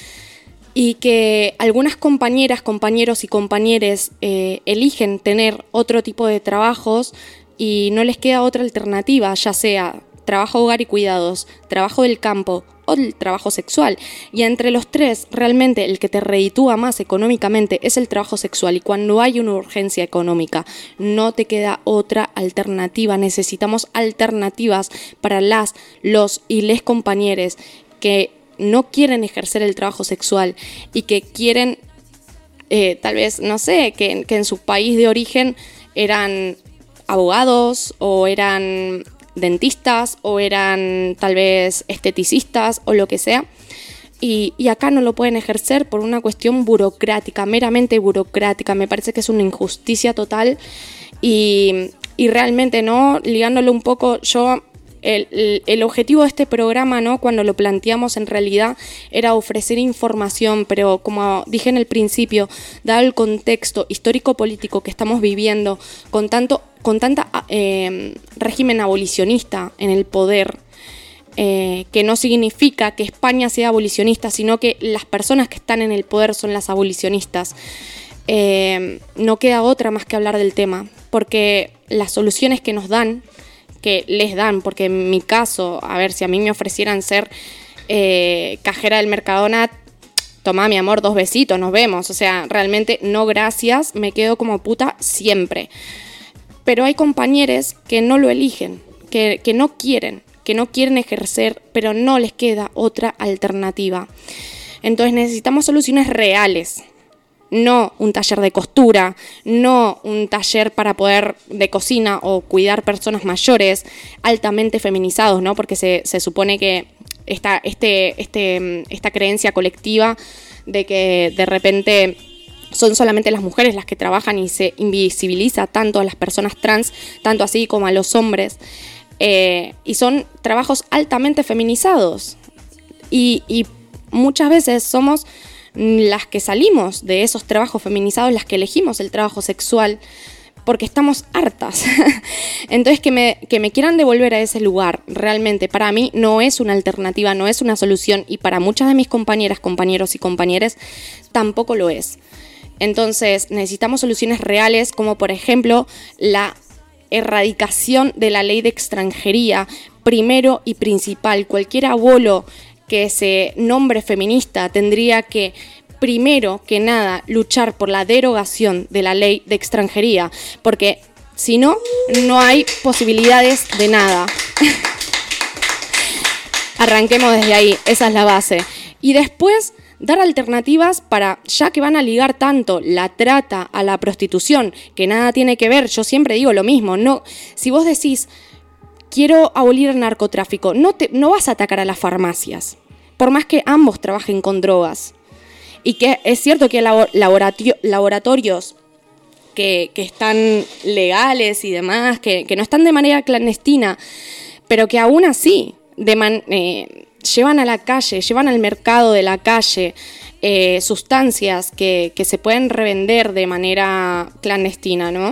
y que algunas compañeras, compañeros y compañeres eligen tener otro tipo de trabajos y no les queda otra alternativa, ya sea trabajo, hogar y cuidados, trabajo del campo o el trabajo sexual. Y entre los tres, realmente el que te reditúa más económicamente es el trabajo sexual. Y cuando hay una urgencia económica, no te queda otra alternativa. Necesitamos alternativas para los y les compañeros que no quieren ejercer el trabajo sexual y que quieren, tal vez, no sé, que en su país de origen eran abogados o eran dentistas o eran tal vez esteticistas o lo que sea, y acá no lo pueden ejercer por una cuestión burocrática, meramente burocrática. Me parece que es una injusticia total y realmente, ¿no?, ligándolo un poco, yo el objetivo de este programa, ¿no?, cuando lo planteamos, en realidad era ofrecer información, pero como dije en el principio, dado el contexto histórico-político que estamos viviendo, con tanta régimen abolicionista en el poder, que no significa que España sea abolicionista, sino que las personas que están en el poder son las abolicionistas, no queda otra más que hablar del tema, porque las soluciones que nos dan, que les dan, porque en mi caso, a ver, si a mí me ofrecieran ser cajera del Mercadona, tomá, mi amor, 2 besitos, nos vemos. O sea, realmente no, gracias, me quedo como puta siempre. Pero hay compañeros que no lo eligen, que no quieren ejercer, pero no les queda otra alternativa. Entonces necesitamos soluciones reales. No un taller de costura, no un taller para poder de cocina o cuidar personas mayores altamente feminizados, ¿no? Porque se supone que esta creencia colectiva de que de repente son solamente las mujeres las que trabajan y se invisibiliza tanto a las personas trans, tanto así como a los hombres, y son trabajos altamente feminizados y muchas veces somos las que salimos de esos trabajos feminizados, las que elegimos el trabajo sexual, porque estamos hartas. Entonces que me quieran devolver a ese lugar, realmente para mí no es una alternativa, no es una solución, y para muchas de mis compañeras, compañeros y compañeras tampoco lo es. Entonces necesitamos soluciones reales, como por ejemplo la erradicación de la ley de extranjería, primero y principal. Cualquier abolo que se nombre feminista tendría que, primero que nada, luchar por la derogación de la ley de extranjería, porque si no, no hay posibilidades de nada. Arranquemos desde ahí, esa es la base. Y después, dar alternativas para, ya que van a ligar tanto la trata a la prostitución, que nada tiene que ver, yo siempre digo lo mismo, no, si vos decís, quiero abolir el narcotráfico, no vas a atacar a las farmacias, por más que ambos trabajen con drogas. Y que es cierto que hay laboratorios que están legales y demás, que no están de manera clandestina, pero que aún así llevan a la calle, llevan al mercado de la calle sustancias que se pueden revender de manera clandestina, ¿no?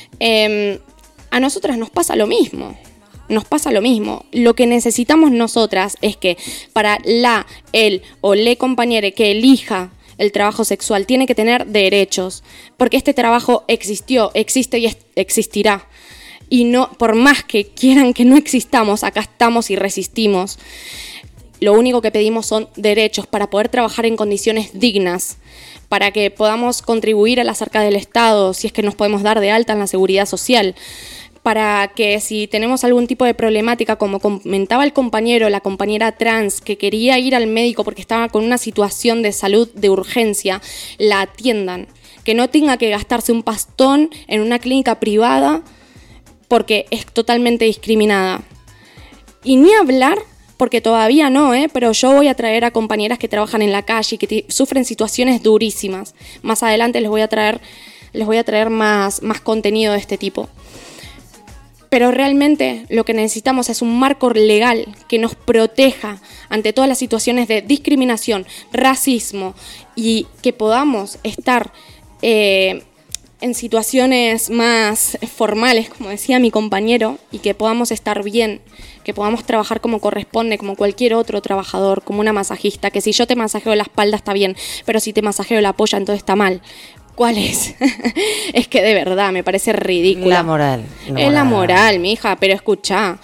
A nosotras nos pasa lo mismo. Nos pasa lo mismo. Lo que necesitamos nosotras es que para él o le compañere que elija el trabajo sexual tiene que tener derechos, porque este trabajo existió, existe y existirá. Y no, por más que quieran que no existamos, acá estamos y resistimos. Lo único que pedimos son derechos para poder trabajar en condiciones dignas, para que podamos contribuir a las arcas del Estado, si es que nos podemos dar de alta en la seguridad social, para que si tenemos algún tipo de problemática, como comentaba el compañero, la compañera trans, que quería ir al médico porque estaba con una situación de salud de urgencia, la atiendan, que no tenga que gastarse un pastón en una clínica privada porque es totalmente discriminada. Y ni hablar, porque todavía no, pero yo voy a traer a compañeras que trabajan en la calle y que sufren situaciones durísimas. Más adelante les voy a traer más contenido de este tipo. Pero realmente lo que necesitamos es un marco legal que nos proteja ante todas las situaciones de discriminación, racismo, y que podamos estar en situaciones más formales, como decía mi compañero, y que podamos estar bien, que podamos trabajar como corresponde, como cualquier otro trabajador, como una masajista, que si yo te masajeo la espalda está bien, pero si te masajeo la polla entonces está mal. ¿Cuál es? Es que de verdad me parece ridícula. La moral. Es la moral, mija, pero escuchá.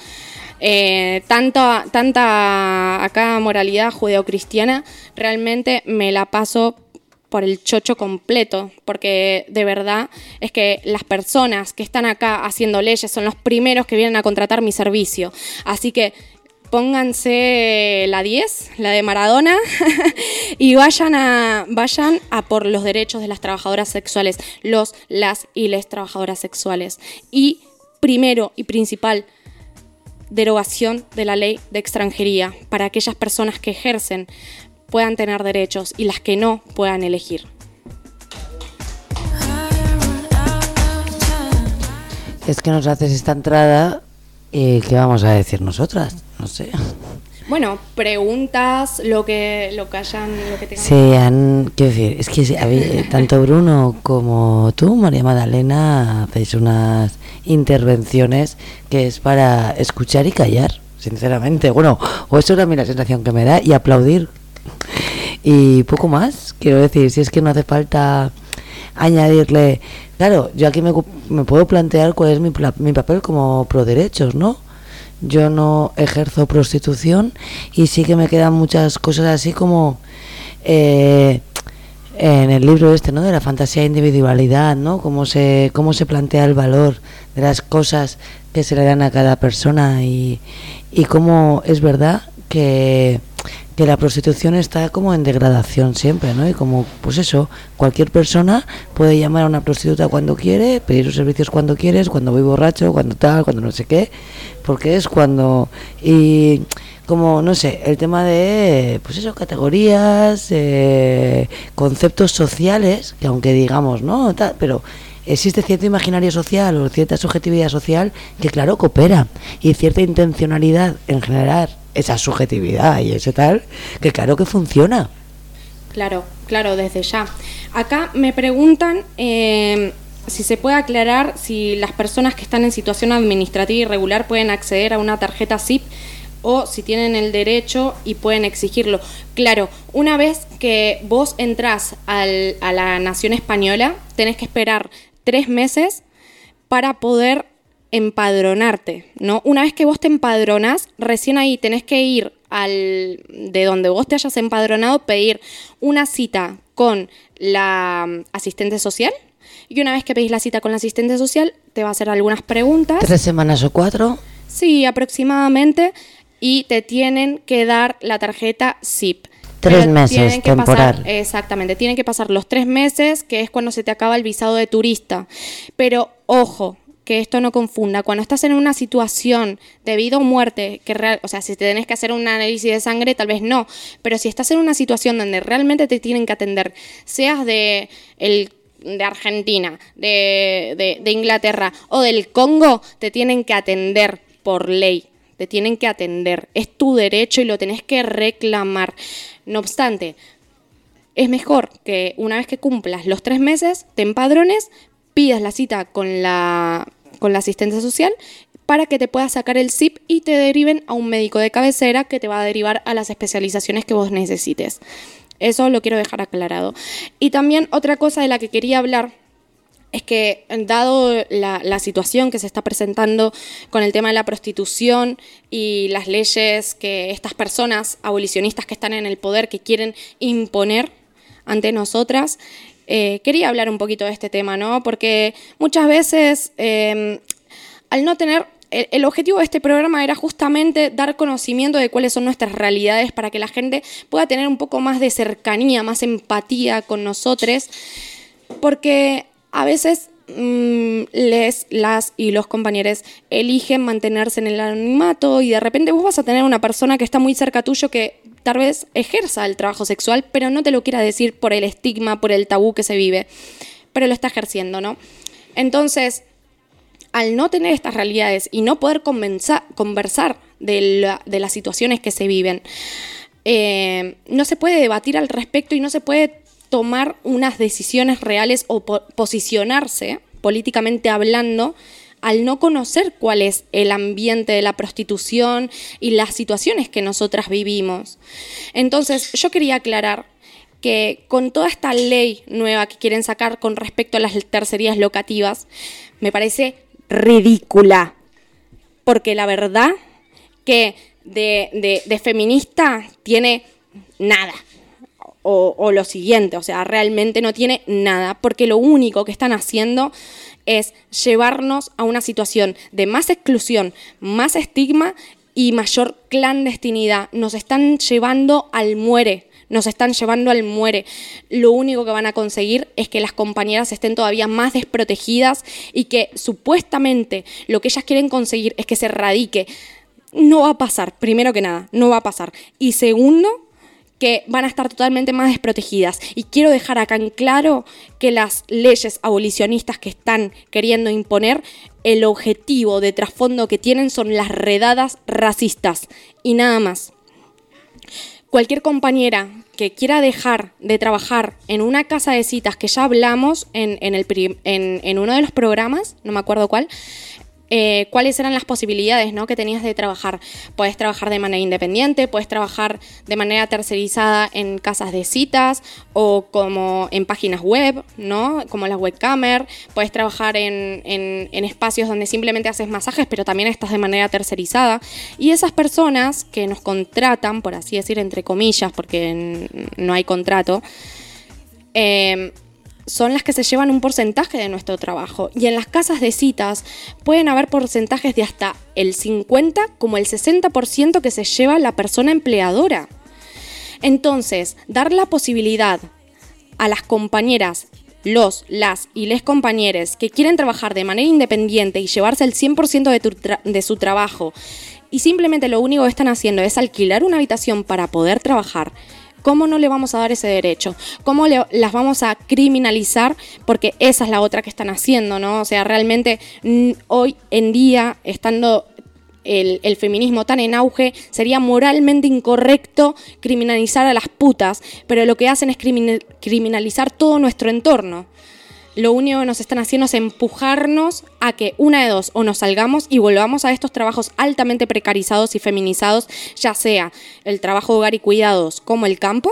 Tanta acá moralidad judeocristiana, realmente me la paso por el chocho completo, porque de verdad es que las personas que están acá haciendo leyes son los primeros que vienen a contratar mi servicio. Así que pónganse la 10, la de Maradona, y vayan a por los derechos de las trabajadoras sexuales, las y les trabajadoras sexuales. Y primero y principal, derogación de la ley de extranjería para aquellas personas que ejercen puedan tener derechos y las que no puedan elegir. Es que nos haces esta entrada y ¿qué vamos a decir nosotras? No sé. Bueno, preguntas, lo que tengan. Quiero decir, es que tanto Bruno como tú, María Magdalena, hacéis unas intervenciones que es para escuchar y callar, sinceramente. Bueno, o eso era a mí la sensación que me da, y aplaudir. Y poco más, quiero decir, si es que no hace falta añadirle. Claro, yo aquí me puedo plantear cuál es mi papel como pro derechos, ¿no? Yo no ejerzo prostitución y sí que me quedan muchas cosas así como en el libro ¿no? De la fantasía de individualidad, ¿no? Cómo se plantea el valor de las cosas que se le dan a cada persona y cómo es verdad que la prostitución está como en degradación siempre, ¿no? Y como, pues eso, cualquier persona puede llamar a una prostituta cuando quiere, pedir sus servicios cuando quieres, cuando voy borracho, cuando tal, cuando no sé qué, porque es cuando... Y como, no sé, el tema de, pues eso, categorías, conceptos sociales, que aunque digamos, ¿no? Tal, pero existe cierto imaginario social o cierta subjetividad social que, claro, coopera, y cierta intencionalidad en generar esa subjetividad y ese tal, que claro que funciona. Claro, desde ya. Acá me preguntan si se puede aclarar si las personas que están en situación administrativa irregular pueden acceder a una tarjeta SIP o si tienen el derecho y pueden exigirlo. Claro, una vez que vos entrás a la nación española, tenés que esperar 3 meses para poder empadronarte, ¿no? Una vez que vos te empadronás, recién ahí tenés que ir de donde vos te hayas empadronado, pedir una cita con la asistente social, y una vez que pedís la cita con la asistente social, te va a hacer algunas preguntas. 3 semanas o 4. Sí, aproximadamente, y te tienen que dar la tarjeta SIP. 3 meses, temporal. Exactamente, tienen que pasar los 3 meses, que es cuando se te acaba el visado de turista. Pero, ojo, que esto no confunda. Cuando estás en una situación de vida o muerte, o sea, si te tenés que hacer un análisis de sangre, tal vez no, pero si estás en una situación donde realmente te tienen que atender, seas de Argentina, de Inglaterra o del Congo, te tienen que atender por ley. Te tienen que atender. Es tu derecho y lo tenés que reclamar. No obstante, es mejor que una vez que cumplas los 3 meses, te empadrones, pidas la cita con la asistencia social para que te pueda sacar el SIP y te deriven a un médico de cabecera que te va a derivar a las especializaciones que vos necesites. Eso lo quiero dejar aclarado. Y también otra cosa de la que quería hablar es que, dado la situación que se está presentando con el tema de la prostitución y las leyes que estas personas abolicionistas que están en el poder, que quieren imponer ante nosotras, quería hablar un poquito de este tema, ¿no? Porque muchas veces, al no tener... El objetivo de este programa era justamente dar conocimiento de cuáles son nuestras realidades para que la gente pueda tener un poco más de cercanía, más empatía con nosotros. porque a veces las y los compañeros eligen mantenerse en el anonimato y de repente vos vas a tener una persona que está muy cerca tuyo que tal vez ejerza el trabajo sexual, pero no te lo quiera decir por el estigma, por el tabú que se vive, pero lo está ejerciendo, ¿no? Entonces, al no tener estas realidades y no poder conversar de las situaciones que se viven, no se puede debatir al respecto y no se puede tomar unas decisiones reales o posicionarse políticamente hablando al no conocer cuál es el ambiente de la prostitución y las situaciones que nosotras vivimos. Entonces, yo quería aclarar que con toda esta ley nueva que quieren sacar con respecto a las tercerías locativas, me parece ridícula, porque la verdad que de feminista tiene nada. O lo siguiente, o sea, realmente no tiene nada, porque lo único que están haciendo es llevarnos a una situación de más exclusión, más estigma y mayor clandestinidad. Nos están llevando al muere, Lo único que van a conseguir es que las compañeras estén todavía más desprotegidas y que supuestamente lo que ellas quieren conseguir es que se erradique. No va a pasar, primero que nada, no va a pasar. Y segundo, que van a estar totalmente más desprotegidas. Y quiero dejar acá en claro que las leyes abolicionistas que están queriendo imponer, el objetivo de trasfondo que tienen son las redadas racistas y nada más. Cualquier compañera que quiera dejar de trabajar en una casa de citas, que ya hablamos en uno de los programas, no me acuerdo cuál, cuáles eran las posibilidades, ¿no?, que tenías de trabajar. Puedes trabajar de manera independiente, puedes trabajar de manera tercerizada en casas de citas o como en páginas web, ¿no?, como las webcamer. Puedes trabajar en espacios donde simplemente haces masajes, pero también estás de manera tercerizada. Y esas personas que nos contratan, por así decir, entre comillas, porque no hay contrato, son las que se llevan un porcentaje de nuestro trabajo. Y en las casas de citas pueden haber porcentajes de hasta el 50 como el 60% que se lleva la persona empleadora. Entonces, dar la posibilidad a las compañeras, las y les compañeros que quieren trabajar de manera independiente y llevarse el 100% de su trabajo y simplemente lo único que están haciendo es alquilar una habitación para poder trabajar, ¿cómo no le vamos a dar ese derecho? ¿Cómo las vamos a criminalizar? Porque esa es la otra que están haciendo, ¿no? O sea, realmente hoy en día, estando el feminismo tan en auge, sería moralmente incorrecto criminalizar a las putas, pero lo que hacen es criminalizar todo nuestro entorno. Lo único que nos están haciendo es empujarnos a que una de dos, o nos salgamos y volvamos a estos trabajos altamente precarizados y feminizados, ya sea el trabajo de hogar y cuidados como el campo,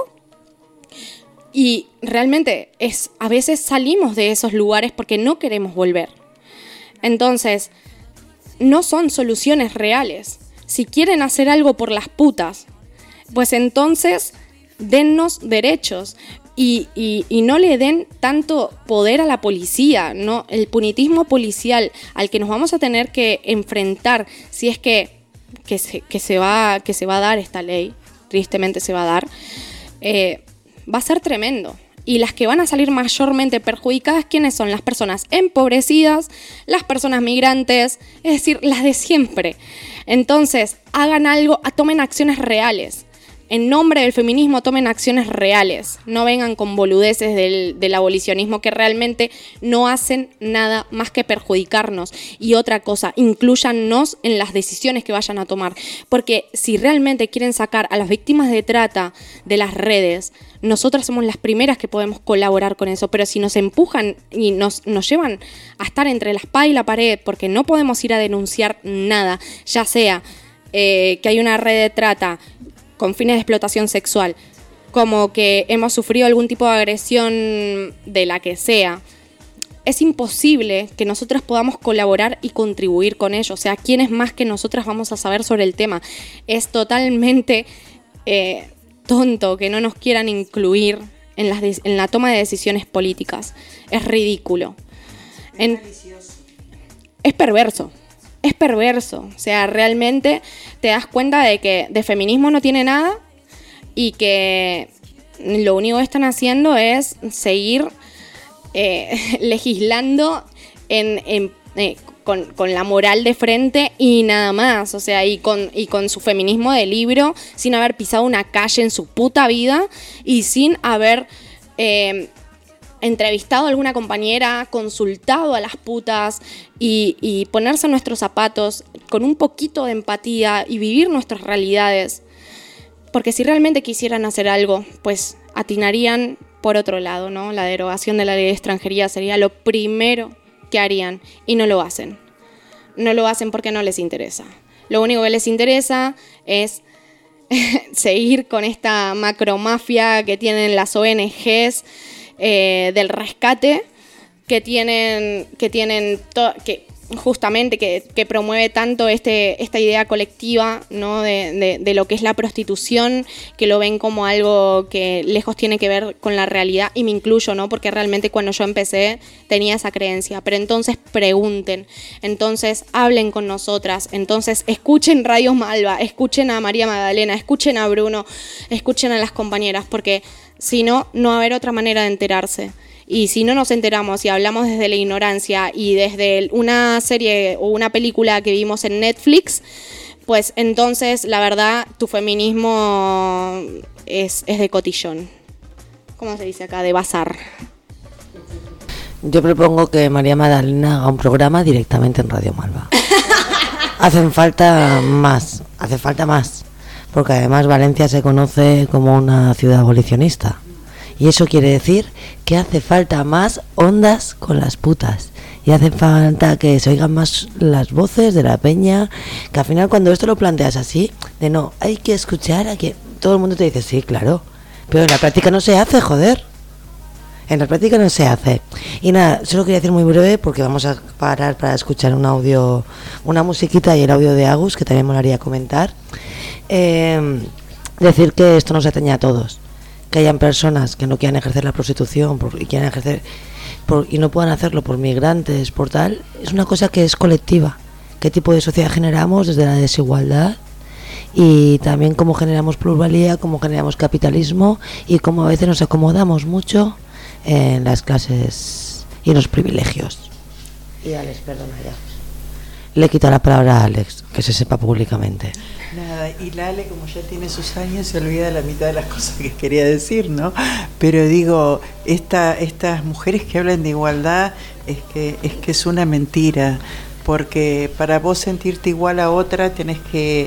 y realmente a veces salimos de esos lugares porque no queremos volver. Entonces, no son soluciones reales. Si quieren hacer algo por las putas, pues entonces dennos derechos. Y no le den tanto poder a la policía, ¿no? El punitismo policial al que nos vamos a tener que enfrentar si es que se va a dar esta ley, tristemente se va a dar, va a ser tremendo. Y las que van a salir mayormente perjudicadas, ¿quiénes son? Las personas empobrecidas, las personas migrantes, es decir, las de siempre. Entonces, hagan algo, tomen acciones reales. En nombre del feminismo tomen acciones reales, no vengan con boludeces del abolicionismo que realmente no hacen nada más que perjudicarnos. Y otra cosa, inclúyannos en las decisiones que vayan a tomar, porque si realmente quieren sacar a las víctimas de trata de las redes, nosotras somos las primeras que podemos colaborar con eso, pero si nos empujan y nos llevan a estar entre la espada y la pared porque no podemos ir a denunciar nada, ya sea que hay una red de trata con fines de explotación sexual, como que hemos sufrido algún tipo de agresión de la que sea, es imposible que nosotras podamos colaborar y contribuir con ello. O sea, ¿quiénes más que nosotras vamos a saber sobre el tema? Es totalmente tonto que no nos quieran incluir en la toma de decisiones políticas. Es ridículo. Es perverso. Es perverso, o sea, realmente te das cuenta de que de feminismo no tiene nada y que lo único que están haciendo es seguir legislando con la moral de frente y nada más, o sea, y con su feminismo de libro, sin haber pisado una calle en su puta vida y sin haber entrevistado a alguna compañera, consultado a las putas y ponerse en nuestros zapatos con un poquito de empatía y vivir nuestras realidades. Porque si realmente quisieran hacer algo, pues atinarían por otro lado, ¿no? La derogación de la ley de extranjería sería lo primero que harían y no lo hacen. No lo hacen porque no les interesa. Lo único que les interesa es seguir con esta macromafia que tienen las ONGs del rescate, que promueve tanto esta idea colectiva, ¿no? de lo que es la prostitución, que lo ven como algo que lejos tiene que ver con la realidad, y me incluyo, ¿no? Porque realmente cuando yo empecé tenía esa creencia, pero entonces pregunten, entonces hablen con nosotras, entonces escuchen Radio Malva, escuchen a María Magdalena, escuchen a Bruno, escuchen a las compañeras, porque si no, no va a haber otra manera de enterarse. Y si no nos enteramos y hablamos desde la ignorancia y desde una serie o una película que vimos en Netflix, pues entonces, la verdad, tu feminismo es de cotillón. ¿Cómo se dice acá? De bazar. Yo propongo que María Magdalena haga un programa directamente en Radio Malva. Hace falta más. Porque además Valencia se conoce como una ciudad abolicionista. Y eso quiere decir que hace falta más ondas con las putas. Y hace falta que se oigan más las voces de la peña. Que al final cuando esto lo planteas así, de no, hay que escuchar a que todo el mundo te dice, sí, claro. Pero en la práctica no se hace, joder. En la práctica no se hace. Y nada, solo quería decir muy breve, porque vamos a parar para escuchar un audio, una musiquita y el audio de Agus, que también me molaría comentar. Decir que esto nos atañe a todos. Que hayan personas que no quieran ejercer la prostitución y no puedan hacerlo por migrantes, por tal, es una cosa que es colectiva. ¿Qué tipo de sociedad generamos desde la desigualdad? Y también cómo generamos plusvalía, cómo generamos capitalismo y cómo a veces nos acomodamos mucho en las clases y los privilegios. Y Alex, perdona ya. Le quito la palabra a Alex, que se sepa públicamente. Nada, y la Ale, como ya tiene sus años, se olvida la mitad de las cosas que quería decir, ¿no? Pero digo, estas mujeres que hablan de igualdad es que es una mentira, porque para vos sentirte igual a otra tenés que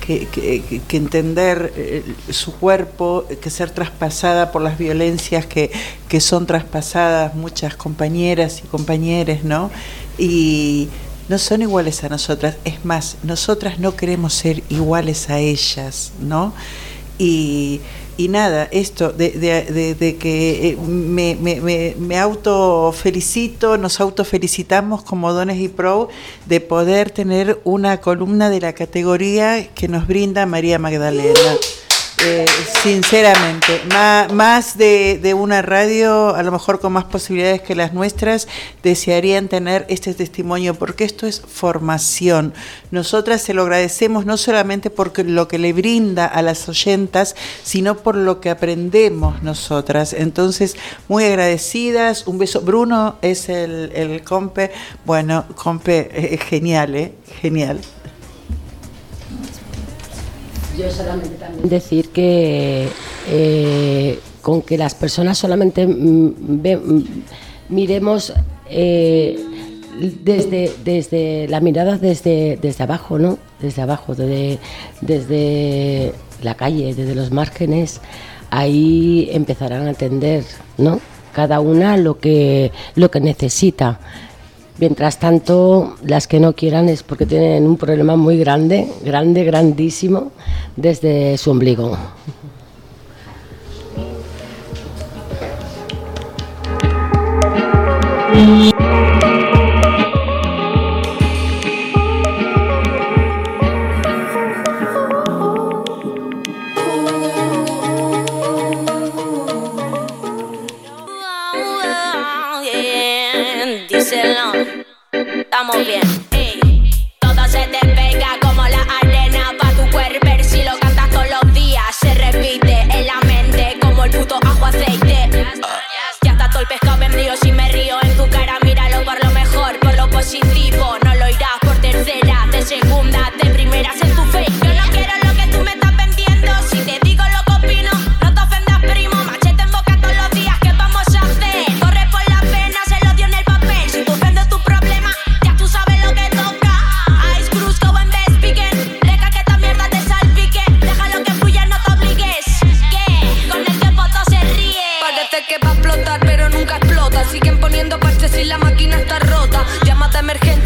entender su cuerpo, que ser traspasada por las violencias que son traspasadas muchas compañeras y compañeros, ¿no? Y no son iguales a nosotras, es más, nosotras no queremos ser iguales a ellas, ¿no? Y nada, esto de que me autofelicito, nos autofelicitamos como Dones y Pro de poder tener una columna de la categoría que nos brinda María Magdalena. Sinceramente, más de una radio, a lo mejor con más posibilidades que las nuestras, desearían tener este testimonio, porque esto es formación. Nosotras se lo agradecemos no solamente por lo que le brinda a las oyentas, sino por lo que aprendemos nosotras. Entonces, muy agradecidas. Un beso. Bruno es el compe. Bueno, compe, genial, genial. Yo solamente también decir que con que las personas solamente miremos desde la mirada desde abajo, ¿no? Desde abajo, desde la calle, desde los márgenes, ahí empezarán a entender, ¿no? Cada una lo que necesita. Mientras tanto, las que no quieran es porque tienen un problema muy grandísimo, desde su ombligo. Estamos bien, todo se te pega como la arena pa' tu cuerpo, si lo cantas todos los días se repite en la mente como el puto ajo aceite. Ya está todo el pescado vendido si me río.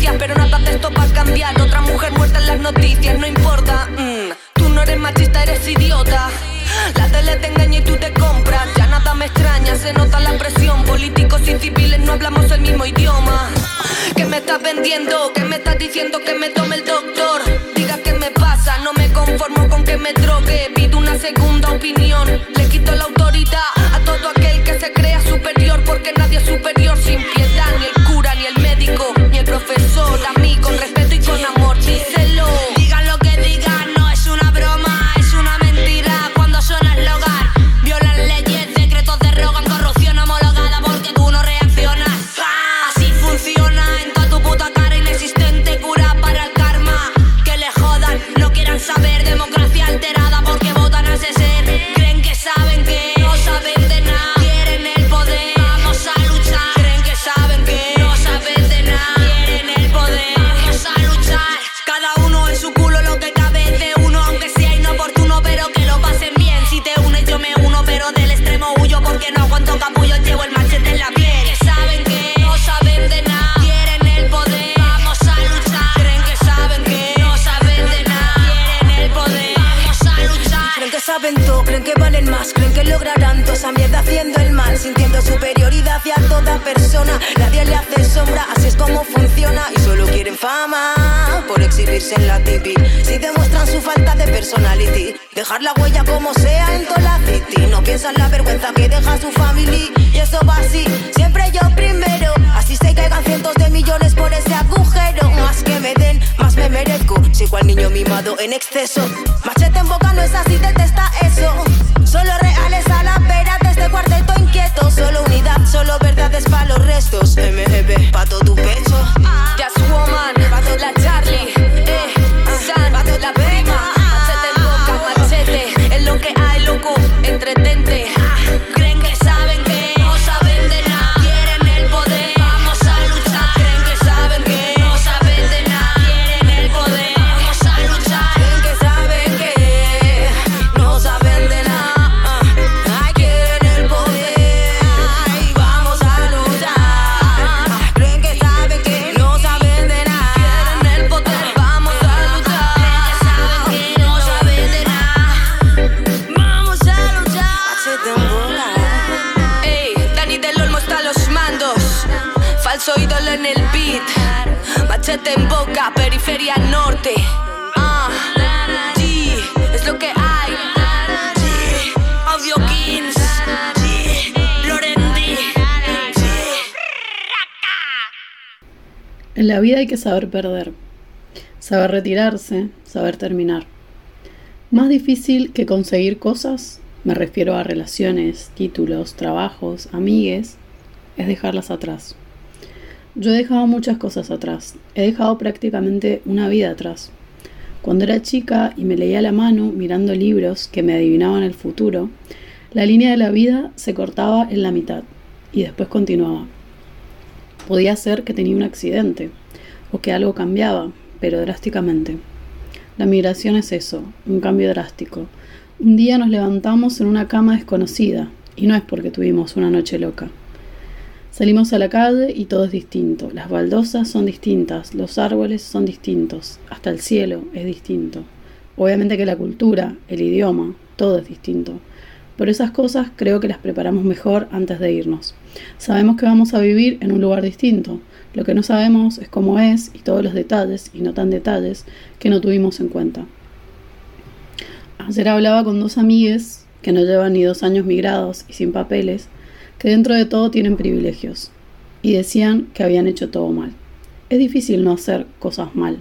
noticias, pero nada de esto va a cambiar. Otra mujer muerta en las noticias, no importa. Tú no eres machista, eres idiota. La tele te engaña y tú te compras. Ya nada me extraña, se nota la presión. Políticos y civiles no hablamos el mismo idioma. ¿Qué me estás vendiendo? ¿Qué me estás diciendo que me tome el doctor? Diga qué me pasa, no me conformo con que me drogue. Pido una segunda opinión. Le quito la autoridad a todo aquel que se crea superior, porque nadie es superior sin piedad. Ni el cura, ni el médico, ni el profesor. A mí con respeto y con amor, díselo. Digan lo que digan, no es una broma, es una mentira. Cuando suena el eslogan, violan leyes, decretos derrogan, corrupción homologada porque tú no reaccionas. Así funciona en toda tu puta cara, inexistente cura para el karma. Que le jodan, no quieran saber, democracia alterada porque votan a ese ser. Creen que saben que no saben de nada, quieren el poder, vamos a luchar. Creen que saben que no saben de nada, quieren el poder, vamos a luchar. Cada uno en su culo lo que cabe de uno, aunque sea inoportuno, pero que lo pasen bien. Si te unes yo me uno, pero del extremo huyo porque no aguanto capullo, llevo el machete en la piel. Que saben que no saben de nada, quieren el poder, vamos a luchar. Creen que saben que No saben de nada, quieren el poder, vamos a luchar. creen que saben todo, creen que valen más, creen que lograrán toda esa mierda haciendo el mal, sintiendo superioridad hacia toda persona. Nadie le hace sombra, así es como funciona. Y solo quieren fama por exhibirse en la TV. Si demuestran su falta de personality, dejar la huella como sea en toda la city. No piensan la vergüenza que deja su family. Y eso va así, siempre yo primero. Así se caigan cientos de millones por ese agujero. Más que me den, más me merezco. Sigo al niño mimado en exceso. Machete en boca no es así, detesta eso. Solo reales a la vera de este cuarteto inquieto. Solo unidad, solo verdades pa' los restos. MGB, pa' todo tu pecho. Just Woman, la Charlie, San, la prima. Machete en boca, machete. Es lo que hay, loco, entretente. Creen que saben que no saben de nada, quieren el poder, vamos a luchar. Creen que saben que No saben de nada, quieren el poder, vamos a luchar. creen que saben que no saben de nada. Ay, quieren el poder. Ay, vamos a luchar. Creen que saben que no saben de nada. Quieren el poder, vamos a luchar. Saben que no saben de nada, Vamos a luchar. Machete en boca. Ey, Dani del Olmo está a los mandos. Falso ídolo en el beat. Machete en boca, periferia norte. G, es lo que hay. G, Audio Kings. G, Lorendi. En la vida hay que saber perder, saber retirarse, saber terminar. Más difícil que conseguir cosas, me refiero a relaciones, títulos, trabajos, amigues, es dejarlas atrás. Yo he dejado muchas cosas atrás, he dejado prácticamente una vida atrás. Cuando era chica y me leía la mano mirando libros que me adivinaban el futuro, la línea de la vida se cortaba en la mitad y después continuaba. Podía ser que tenía un accidente o que algo cambiaba, pero drásticamente. La migración es eso, un cambio drástico. Un día nos levantamos en una cama desconocida y no es porque tuvimos una noche loca. Salimos a la calle y todo es distinto. Las baldosas son distintas, los árboles son distintos, hasta el cielo es distinto. Obviamente que la cultura, el idioma, todo es distinto. Pero esas cosas creo que las preparamos mejor antes de irnos. Sabemos que vamos a vivir en un lugar distinto. Lo que no sabemos es cómo es y todos los detalles, y no tan detalles, que no tuvimos en cuenta. Ayer hablaba con 2 amigues que no llevan ni 2 años migrados y sin papeles, que dentro de todo tienen privilegios, y decían que habían hecho todo mal. Es difícil no hacer cosas mal,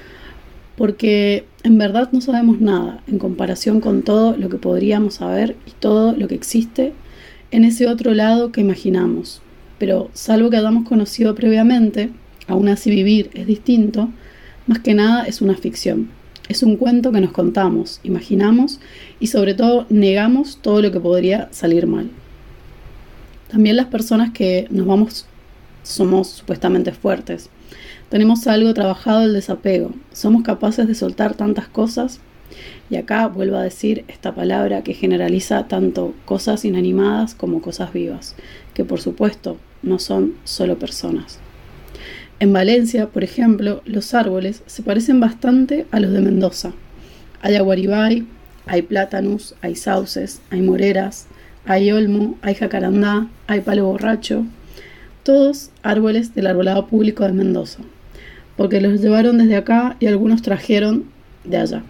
porque en verdad no sabemos nada en comparación con todo lo que podríamos saber y todo lo que existe en ese otro lado que imaginamos. Pero salvo que hayamos conocido previamente, aún así vivir es distinto, más que nada es una ficción. Es un cuento que nos contamos, imaginamos y sobre todo negamos todo lo que podría salir mal. También las personas que nos vamos somos supuestamente fuertes. Tenemos algo trabajado el desapego. Somos capaces de soltar tantas cosas. Y acá vuelvo a decir esta palabra que generaliza tanto cosas inanimadas como cosas vivas, que por supuesto no son solo personas. En Valencia, por ejemplo, los árboles se parecen bastante a los de Mendoza. Hay aguaribay, hay plátanos, hay sauces, hay moreras, hay olmo, hay jacarandá, hay palo borracho. Todos árboles del arbolado público de Mendoza, porque los llevaron desde acá y algunos trajeron de allá.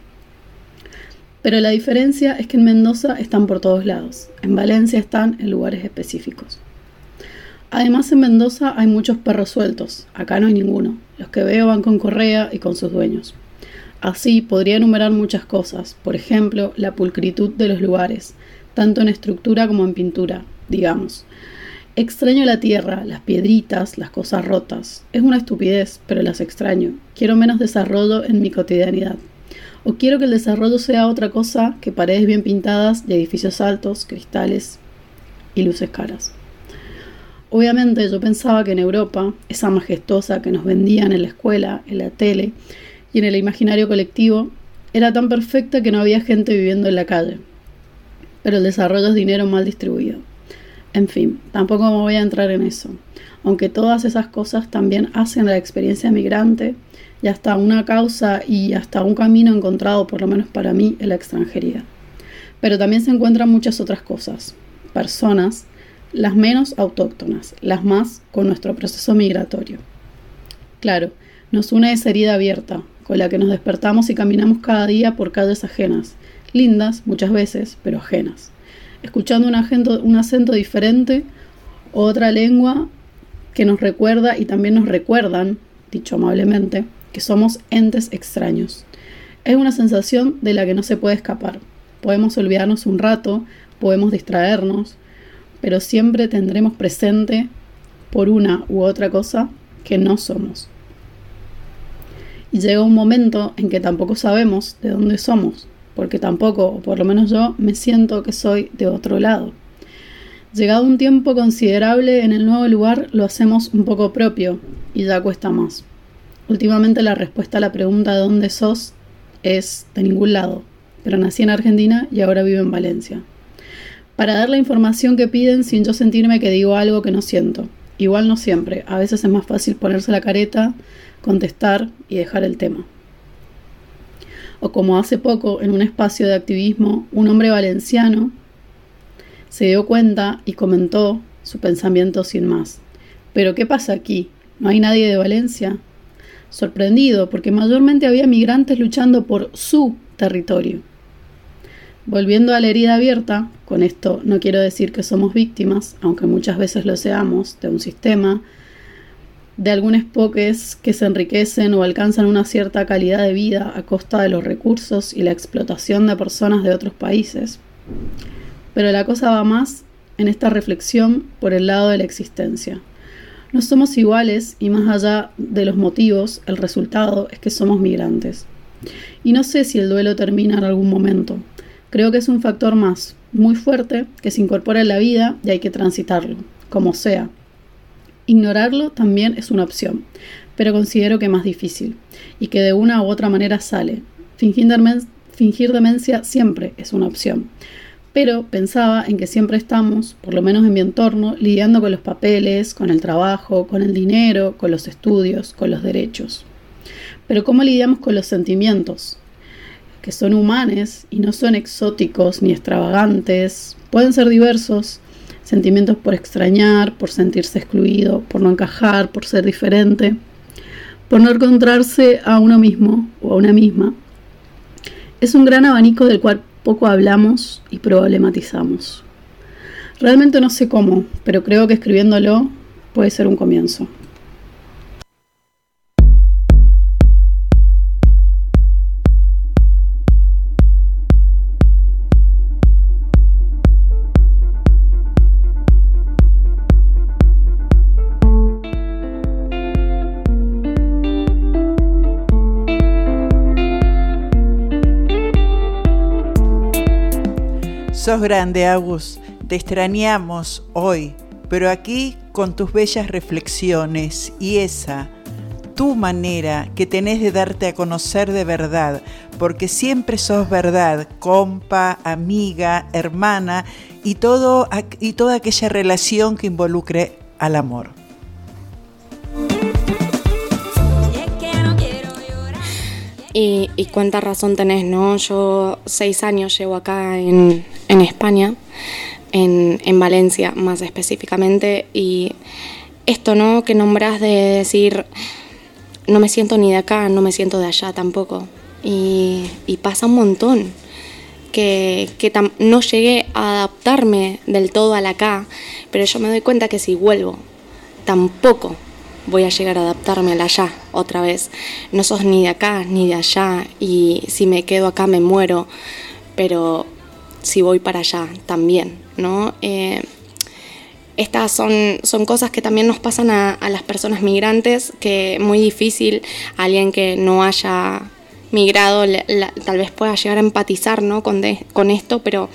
Pero la diferencia es que en Mendoza están por todos lados, en Valencia están en lugares específicos. Además, en Mendoza hay muchos perros sueltos, acá no hay ninguno. Los que veo van con correa y con sus dueños. Así podría enumerar muchas cosas, por ejemplo, la pulcritud de los lugares, tanto en estructura como en pintura, digamos. Extraño la tierra, las piedritas, las cosas rotas. Es una estupidez, pero las extraño. Quiero menos desarrollo en mi cotidianidad. O quiero que el desarrollo sea otra cosa que paredes bien pintadas y edificios altos, cristales y luces caras. Obviamente yo pensaba que en Europa, esa majestuosa que nos vendían en la escuela, en la tele y en el imaginario colectivo, era tan perfecta que no había gente viviendo en la calle. Pero el desarrollo es dinero mal distribuido. En fin, tampoco me voy a entrar en eso, aunque todas esas cosas también hacen la experiencia migrante y hasta una causa y hasta un camino encontrado, por lo menos para mí, en la extranjería. Pero también se encuentran muchas otras cosas, personas, las menos autóctonas, las más con nuestro proceso migratorio. Claro, nos une esa herida abierta, con la que nos despertamos y caminamos cada día por calles ajenas, lindas muchas veces, pero ajenas, escuchando un acento diferente o otra lengua que nos recuerda y también nos recuerdan, dicho amablemente, que somos entes extraños. Es una sensación de la que no se puede escapar. Podemos olvidarnos un rato, podemos distraernos, pero siempre tendremos presente, por una u otra cosa, que no somos. Y llega un momento en que tampoco sabemos de dónde somos, porque tampoco, o por lo menos yo, me siento que soy de otro lado. Llegado un tiempo considerable en el nuevo lugar, lo hacemos un poco propio y ya cuesta más. Últimamente la respuesta a la pregunta de dónde sos es de ningún lado, pero nací en Argentina y ahora vivo en Valencia. Para dar la información que piden sin yo sentirme que digo algo que no siento. Igual no siempre, a veces es más fácil ponerse la careta, contestar y dejar el tema. O como hace poco, en un espacio de activismo, un hombre valenciano se dio cuenta y comentó su pensamiento sin más. ¿Pero qué pasa aquí? ¿No hay nadie de Valencia? Sorprendido, porque mayormente había migrantes luchando por su territorio. Volviendo a la herida abierta, con esto no quiero decir que somos víctimas, aunque muchas veces lo seamos, de un sistema, de algunos poques que se enriquecen o alcanzan una cierta calidad de vida a costa de los recursos y la explotación de personas de otros países. Pero la cosa va más en esta reflexión por el lado de la existencia. No somos iguales y más allá de los motivos, el resultado es que somos migrantes. Y no sé si el duelo termina en algún momento. Creo que es un factor más, muy fuerte, que se incorpora en la vida y hay que transitarlo, como sea. Ignorarlo también es una opción, pero considero que más difícil, y que de una u otra manera sale. Fingir demencia siempre es una opción, pero pensaba en que siempre estamos, por lo menos en mi entorno, lidiando con los papeles, con el trabajo, con el dinero, con los estudios, con los derechos. Pero ¿cómo lidiamos con los sentimientos? Que son humanos y no son exóticos ni extravagantes, pueden ser diversos, sentimientos por extrañar, por sentirse excluido, por no encajar, por ser diferente, por no encontrarse a uno mismo o a una misma. Es un gran abanico del cual poco hablamos y problematizamos. Realmente no sé cómo, pero creo que escribiéndolo puede ser un comienzo. Sos grande, Agus, te extrañamos hoy, pero aquí con tus bellas reflexiones y esa, tu manera que tenés de darte a conocer de verdad, porque siempre sos verdad, compa, amiga, hermana y toda aquella relación que involucre al amor. Y cuánta razón tenés, ¿no? Yo 6 años llevo acá en España, en Valencia más específicamente, y esto, ¿no?, que nombrás de decir, no me siento ni de acá, no me siento de allá tampoco. Y pasa un montón, que no llegué a adaptarme del todo al acá, pero yo me doy cuenta que si vuelvo, tampoco voy a llegar a adaptarme al allá otra vez. No sos ni de acá ni de allá, y si me quedo acá me muero, pero si voy para allá también, ¿no? Estas son cosas que también nos pasan a las personas migrantes, que es muy difícil, alguien que no haya migrado tal vez pueda llegar a empatizar, ¿no?, con esto, pero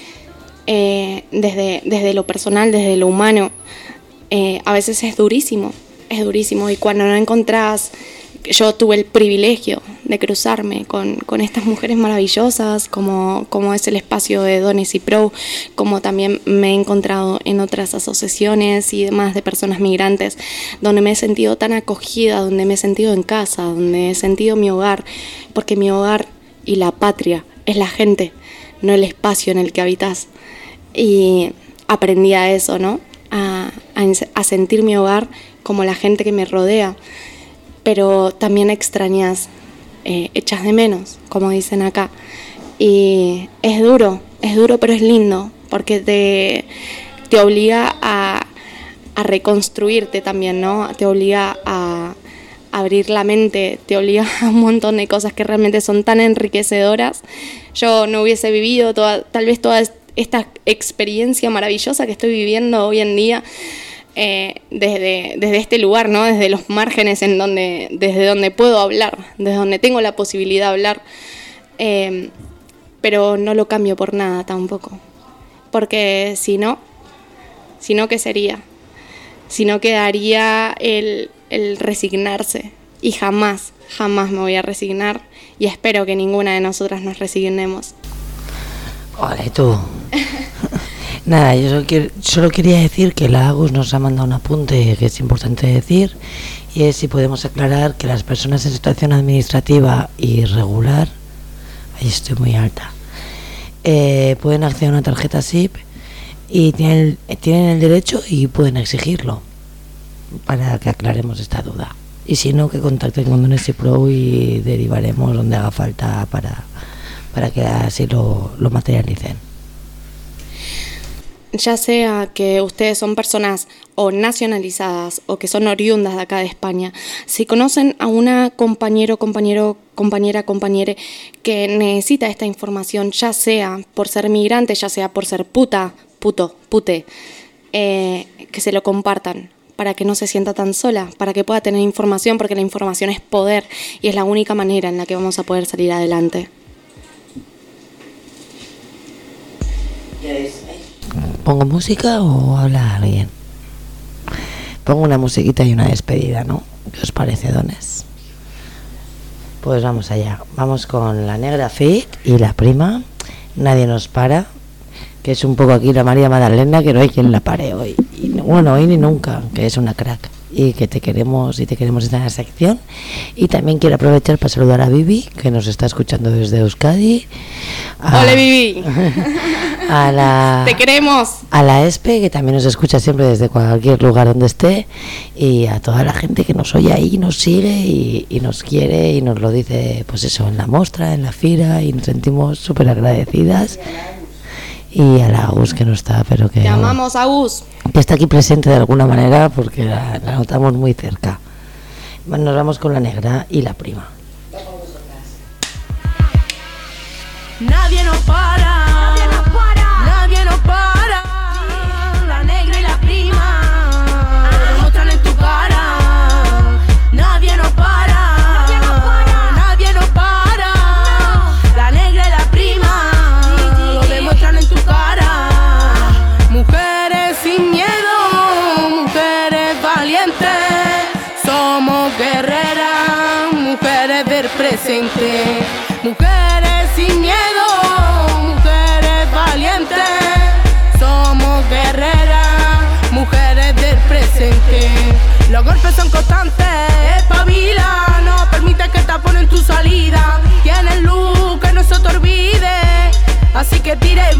desde lo personal, desde lo humano, a veces es durísimo, y cuando no encontrás, yo tuve el privilegio de cruzarme con estas mujeres maravillosas, como es el espacio de Dones y Pro, como también me he encontrado en otras asociaciones y demás de personas migrantes, donde me he sentido tan acogida, donde me he sentido en casa, donde he sentido mi hogar, porque mi hogar y la patria es la gente, no el espacio en el que habitas. Y aprendí a eso, ¿no? A sentir mi hogar como la gente que me rodea, pero también extrañas, echas de menos, como dicen acá. Y es duro, pero es lindo, porque te obliga a reconstruirte también, ¿no? Te obliga a abrir la mente, te obliga a un montón de cosas que realmente son tan enriquecedoras. Yo no hubiese vivido tal vez toda esta experiencia maravillosa que estoy viviendo hoy en día, desde este lugar, ¿no? Desde los márgenes, desde donde puedo hablar, desde donde tengo la posibilidad de hablar, pero no lo cambio por nada tampoco, porque si no, ¿qué sería? Si no, quedaría el resignarse, y jamás me voy a resignar, y espero que ninguna de nosotras nos resignemos. Hola, ¿y tú? Nada, yo solo quería decir que la Agus nos ha mandado un apunte que es importante decir, y es si podemos aclarar que las personas en situación administrativa irregular, ahí estoy muy alta, pueden acceder a una tarjeta SIP y tienen el derecho y pueden exigirlo, para que aclaremos esta duda. Y si no, que contacten con Dones y Pro y derivaremos donde haga falta para que así lo materialicen. Ya sea que ustedes son personas o nacionalizadas o que son oriundas de acá de España, si conocen a una compañera que necesita esta información, ya sea por ser migrante, ya sea por ser pute, que se lo compartan, para que no se sienta tan sola, para que pueda tener información, porque la información es poder y es la única manera en la que vamos a poder salir adelante. ¿Pongo música o habla alguien? Pongo una musiquita y una despedida, ¿no? ¿Qué os parece, Dones? Pues vamos allá. Vamos con La Negra Fit y La Prima, Nadie nos para, que es un poco aquí la María Magdalena, que no hay quien la pare hoy. Y, bueno, hoy ni nunca, que es una crack. Y que te queremos en la sección. Y también quiero aprovechar para saludar a Vivi, que nos está escuchando desde Euskadi. ¡Hola, Vivi! ¡Te queremos! A la ESPE, que también nos escucha siempre desde cualquier lugar donde esté. Y a toda la gente que nos oye ahí, nos sigue y nos quiere y nos lo dice, pues eso, en la mostra, en la fira, y nos sentimos súper agradecidas. Y a la Agus, que no está, pero que... Te amamos, Agus. Que está aquí presente de alguna manera, porque la notamos muy cerca. Bueno, nos vamos con La Negra y La Prima. Nadie nos para, nadie nos para, nadie nos para. La Negra y La Prima, lo muestran en tu cara. Nadie nos para, nadie nos para, nadie nos para. La Negra y La Prima, lo demuestran en tu cara. Mujeres sin miedo, mujeres valientes, somos guerreras, mujeres del presente. Mujeres sin miedo, mujeres valientes, somos guerreras, mujeres del presente. Los golpes son constantes, espabila, no permite que taponen tu salida.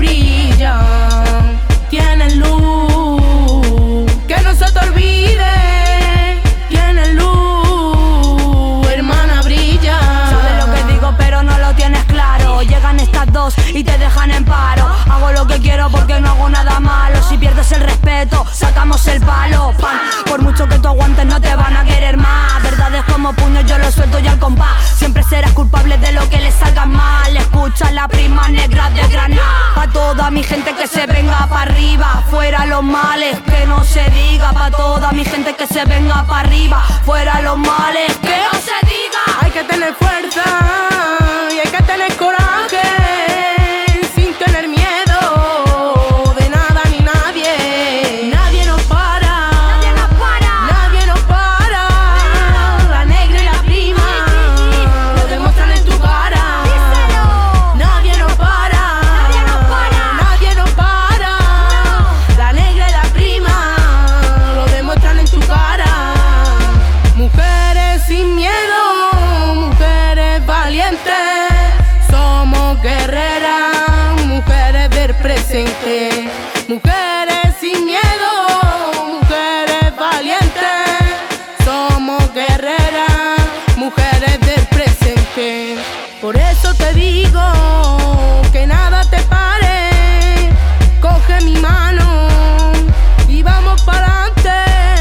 brillan, tienen luz, que no se te olvide, tienen luz, hermana brilla. Sabes lo que digo pero no lo tienes claro. Llegan estas dos y te dejan en paro. Hago lo que quiero porque no hago nada malo. Si pierdes el respeto, sacamos el palo. Pan, por mucho que tú aguantes no te van a querer más. Verdades como puños yo lo suelto y al compás. Siempre serás culpable de lo que le salga mal. Escucha la prima negra de Granada. Pa' toda mi gente que se venga pa' arriba. Fuera los males, que no se diga. Pa' toda mi gente que se venga pa' arriba. Fuera los males, que no se diga. Hay que tener fuerza y hay que tener coraje, sin tener miedo de nada ni nadie. Nadie nos para, nadie nos para, nadie nos para. La negra y la prima lo demuestran en tu cara. Nadie nos para, nadie nos para, nadie nos para. La negra y la prima lo demuestran en tu cara. Mujeres sin miedo, mujeres valientes, somos guerreras, mujeres del presente. Mujeres sin miedo, mujeres valientes, somos guerreras, mujeres del presente. Por eso te digo que nada te pare, coge mi mano y vamos para adelante.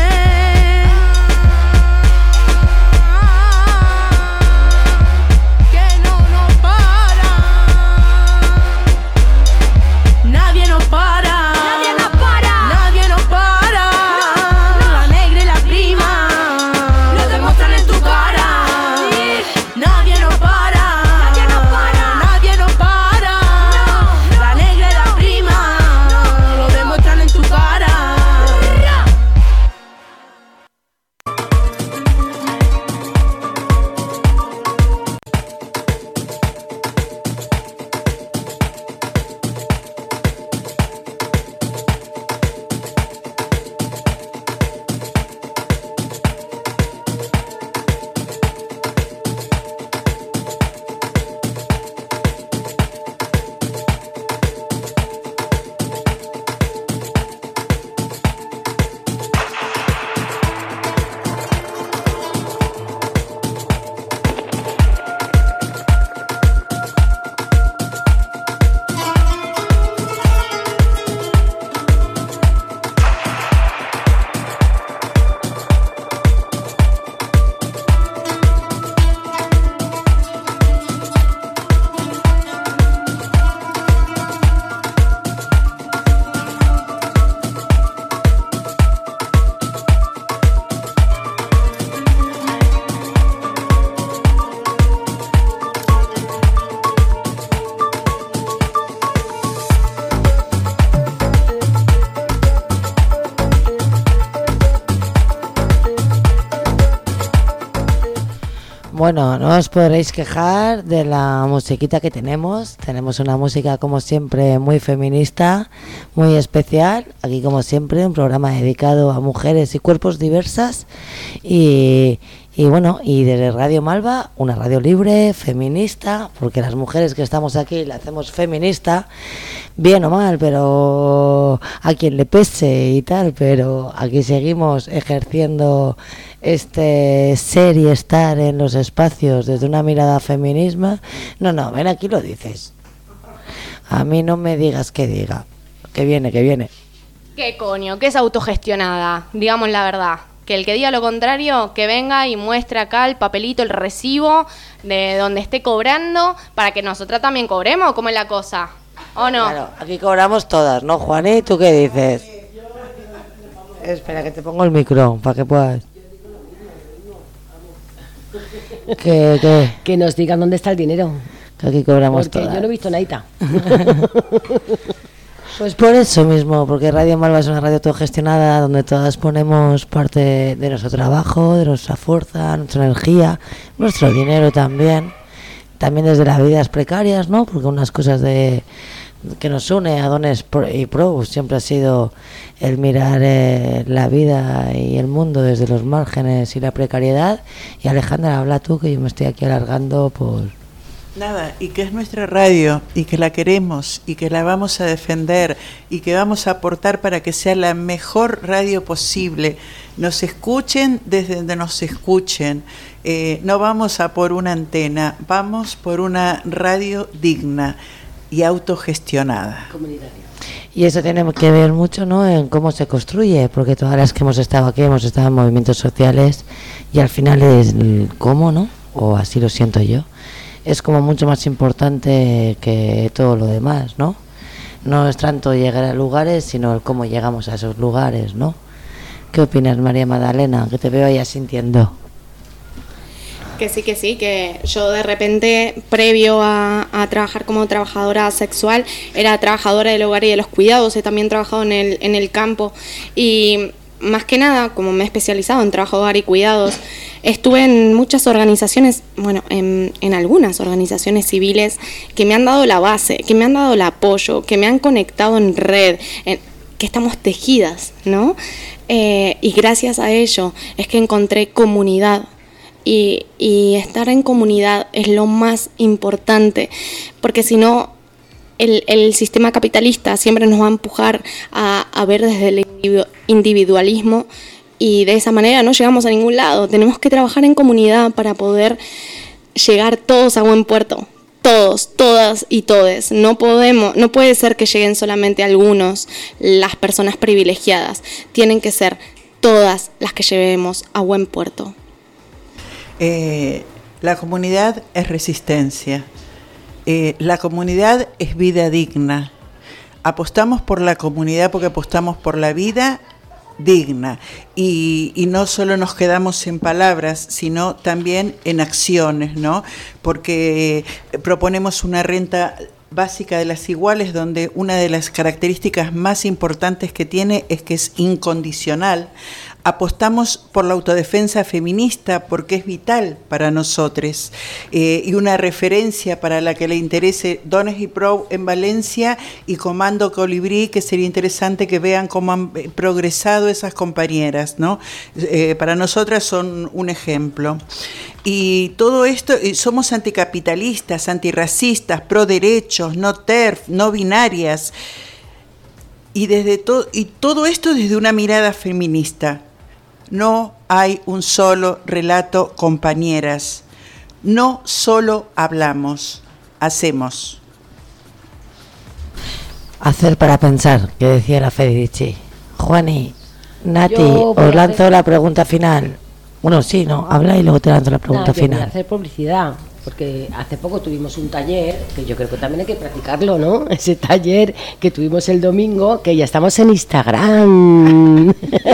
Nadie nos para, nadie nos para, nadie nos para. La negra y la prima lo demuestran en tu cara. Nadie nos para, nadie nos para, nadie nos para. La negra y la prima lo demuestran en tu cara. Bueno, no os podréis quejar de la musiquita que tenemos. Tenemos una música como siempre muy feminista, muy especial. Aquí como siempre un programa dedicado a mujeres y cuerpos diversas. Y bueno, y desde Radio Malva, una radio libre, feminista, porque las mujeres que estamos aquí la hacemos feminista, bien o mal, pero a quien le pese y tal, pero aquí seguimos ejerciendo ser y estar en los espacios desde una mirada feminismo. No, ven aquí lo dices. A mí no me digas que diga. Que viene. ¿Qué coño? Que es autogestionada, digamos la verdad. Que el que diga lo contrario, que venga y muestre acá el papelito, el recibo de donde esté cobrando, para que nosotras también cobremos. ¿Cómo es la cosa? ¿O no? Claro, aquí cobramos todas, ¿no, Juani? ¿Tú qué dices? Espera, que te pongo el micro para que puedas. Que nos digan dónde está el dinero. Que aquí cobramos porque todas. Yo no he visto nada. Pues por eso mismo, porque Radio Malva es una radio autogestionada donde todas ponemos parte de nuestro trabajo, de nuestra fuerza, nuestra energía, nuestro dinero también desde las vidas precarias, ¿no? Porque unas cosas que nos une a Dones y Pro siempre ha sido el mirar la vida y el mundo desde los márgenes y la precariedad. Y Alejandra, habla tú, que yo me estoy aquí alargando por... Nada, y que es nuestra radio, y que la queremos, y que la vamos a defender, y que vamos a aportar para que sea la mejor radio posible. Nos escuchen desde donde nos escuchen. No vamos a por una antena, vamos por una radio digna y autogestionada. Comunitaria. Y eso tiene que ver mucho, ¿no?, en cómo se construye, porque todas las que hemos estado aquí hemos estado en movimientos sociales y al final es el cómo, ¿no? O así lo siento yo. Es como mucho más importante que todo lo demás, ¿no? No es tanto llegar a lugares, sino el cómo llegamos a esos lugares, ¿no? ¿Qué opinas, María Magdalena? Que te veo ahí asintiendo. Que sí, que yo de repente, previo a trabajar como trabajadora sexual, era trabajadora del hogar y de los cuidados, he también trabajado en el campo y más que nada, como me he especializado en trabajo, hogar y cuidados, estuve en muchas organizaciones, bueno, en algunas organizaciones civiles que me han dado la base, que me han dado el apoyo, que me han conectado en red, que estamos tejidas, ¿no? Y gracias a ello es que encontré comunidad. Y estar en comunidad es lo más importante, porque si no, el sistema capitalista siempre nos va a empujar a ver desde el individualismo y de esa manera no llegamos a ningún lado. Tenemos que trabajar en comunidad para poder llegar todos a buen puerto. Todos, todas y todes. No puede ser que lleguen solamente algunos, las personas privilegiadas. Tienen que ser todas las que llevemos a buen puerto. La comunidad es resistencia, la comunidad es vida digna. Apostamos por la comunidad porque apostamos por la vida digna y no solo nos quedamos en palabras, sino también en acciones, ¿no? Porque proponemos una renta básica de las iguales, donde una de las características más importantes que tiene es que es incondicional. Apostamos por la autodefensa feminista porque es vital para nosotros y una referencia para la que le interese Dones y Prou en Valencia y Comando Colibrí, que sería interesante que vean cómo han progresado esas compañeras, ¿no? Para nosotras son un ejemplo. Y todo esto, somos anticapitalistas, antirracistas, pro derechos, no TERF, no binarias, y todo esto desde una mirada feminista. No hay un solo relato, compañeras. No solo hablamos, hacemos. Hacer para pensar, que decía la Federici. Juani, Nati, Yo os lanzo la pregunta final. Bueno, sí, no, habla y luego te lanzo la pregunta final. Voy a hacer publicidad, porque hace poco tuvimos un taller, que yo creo que también hay que practicarlo, ¿no? Ese taller que tuvimos el domingo, que ya estamos en Instagram.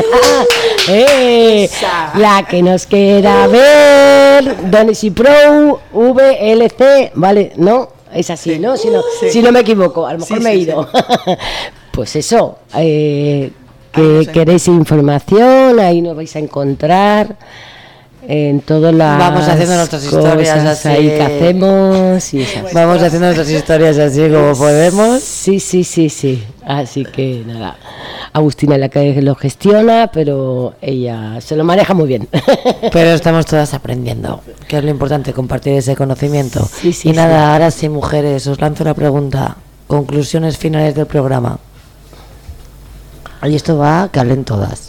La que nos quiera ver, Dones y Prou, VLC, ¿vale? ¿No? Es así, sí. ¿No? Si no me equivoco, a lo mejor me he ido. Pues eso, que queréis información, ahí nos vais a encontrar en todas las vamos haciendo nuestras historias así ahí que hacemos y vamos haciendo nuestras historias así como podemos. Sí, así que nada, Agustina es la que lo gestiona, pero ella se lo maneja muy bien. Pero estamos todas aprendiendo, que es lo importante, compartir ese conocimiento. Y nada, ahora sí, mujeres, os lanzo una pregunta, conclusiones finales del programa. Y esto va que hablen todas.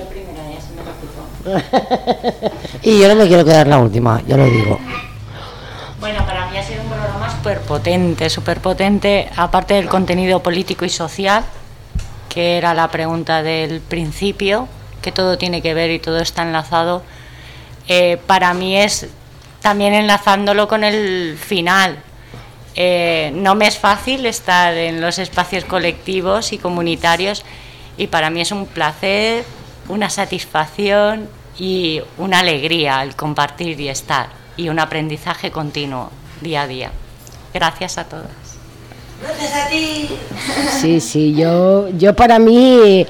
Y yo no me quiero quedar la última, ya lo digo. Bueno, para mí ha sido un programa súper potente, aparte del contenido político y social, que era la pregunta del principio, que todo tiene que ver y todo está enlazado. Para mí es también enlazándolo con el final. No me es fácil estar en los espacios colectivos y comunitarios, y para mí es un placer, una satisfacción y una alegría el compartir y estar, y un aprendizaje continuo día a día. Gracias a todas. Gracias a ti. Sí, yo para mí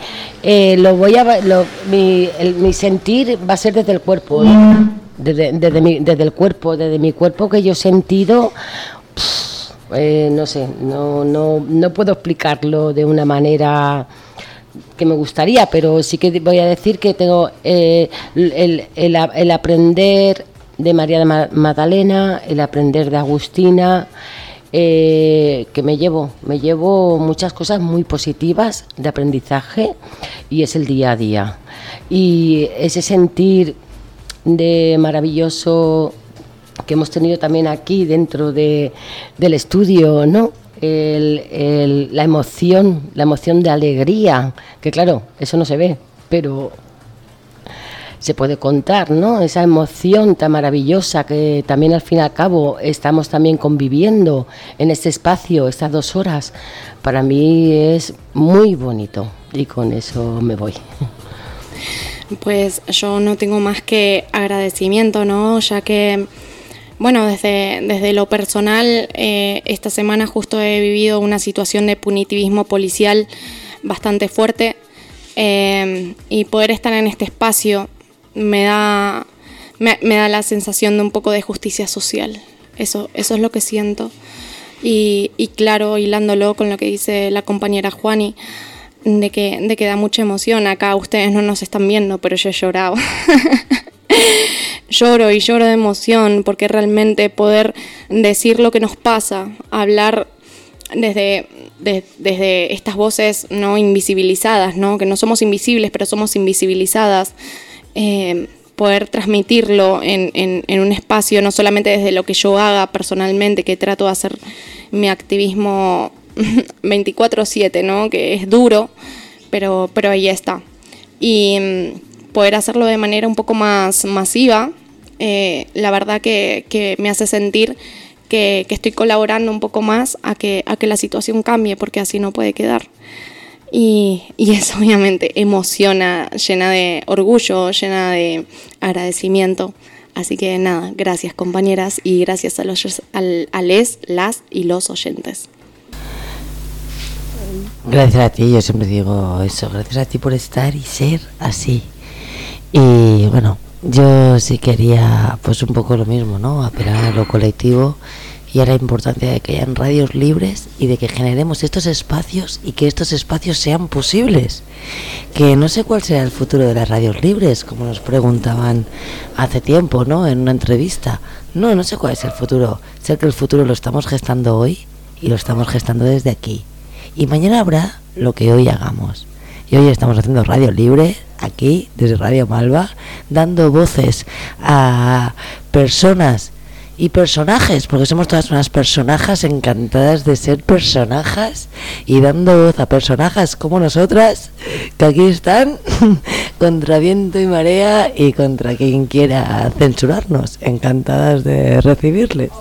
mi sentir va a ser desde el cuerpo, ¿no? desde mi cuerpo que yo he sentido. No sé, no puedo explicarlo de una manera que me gustaría, pero sí que voy a decir que tengo el aprender de María de Magdalena, el aprender de Agustina, que me llevo muchas cosas muy positivas de aprendizaje, y es el día a día. Y ese sentir de maravilloso que hemos tenido también aquí dentro del estudio, ¿no? La emoción de alegría, que claro, eso no se ve, pero se puede contar, ¿no? Esa emoción tan maravillosa que también al fin y al cabo estamos también conviviendo en este espacio, estas 2 horas, para mí es muy bonito, y con eso me voy. Pues yo no tengo más que agradecimiento, ¿no? Ya que, bueno, desde lo personal, esta semana justo he vivido una situación de punitivismo policial bastante fuerte, y poder estar en este espacio me da la sensación de un poco de justicia social. Eso es lo que siento. Y claro, hilándolo con lo que dice la compañera Juani, de que da mucha emoción. Acá ustedes no nos están viendo, pero yo he llorado. Lloro de emoción, porque realmente poder decir lo que nos pasa, hablar desde estas voces no invisibilizadas, ¿no? Que no somos invisibles, pero somos invisibilizadas, poder transmitirlo en un espacio, no solamente desde lo que yo haga personalmente, que trato de hacer mi activismo 24/7, ¿no? Que es duro, pero ahí está. Y poder hacerlo de manera un poco más masiva, la verdad que me hace sentir que estoy colaborando un poco más a que la situación cambie, porque así no puede quedar. Y eso obviamente emociona, llena de orgullo, llena de agradecimiento. Así que nada, gracias compañeras, y gracias a las y los oyentes. Gracias a ti, yo siempre digo eso, gracias a ti por estar y ser así. Y bueno, yo sí quería pues un poco lo mismo, ¿no? Apelar a lo colectivo y a la importancia de que hayan radios libres y de que generemos estos espacios y que estos espacios sean posibles. Que no sé cuál será el futuro de las radios libres, como nos preguntaban hace tiempo, ¿no? En una entrevista. No sé cuál es el futuro. Sé que el futuro lo estamos gestando hoy y lo estamos gestando desde aquí. Y mañana habrá lo que hoy hagamos. Y hoy estamos haciendo radio libre aquí, desde Radio Malva, dando voces a personas y personajes, porque somos todas unas personajes encantadas de ser personajes, y dando voz a personajes como nosotras, que aquí están contra viento y marea y contra quien quiera censurarnos, encantadas de recibirles.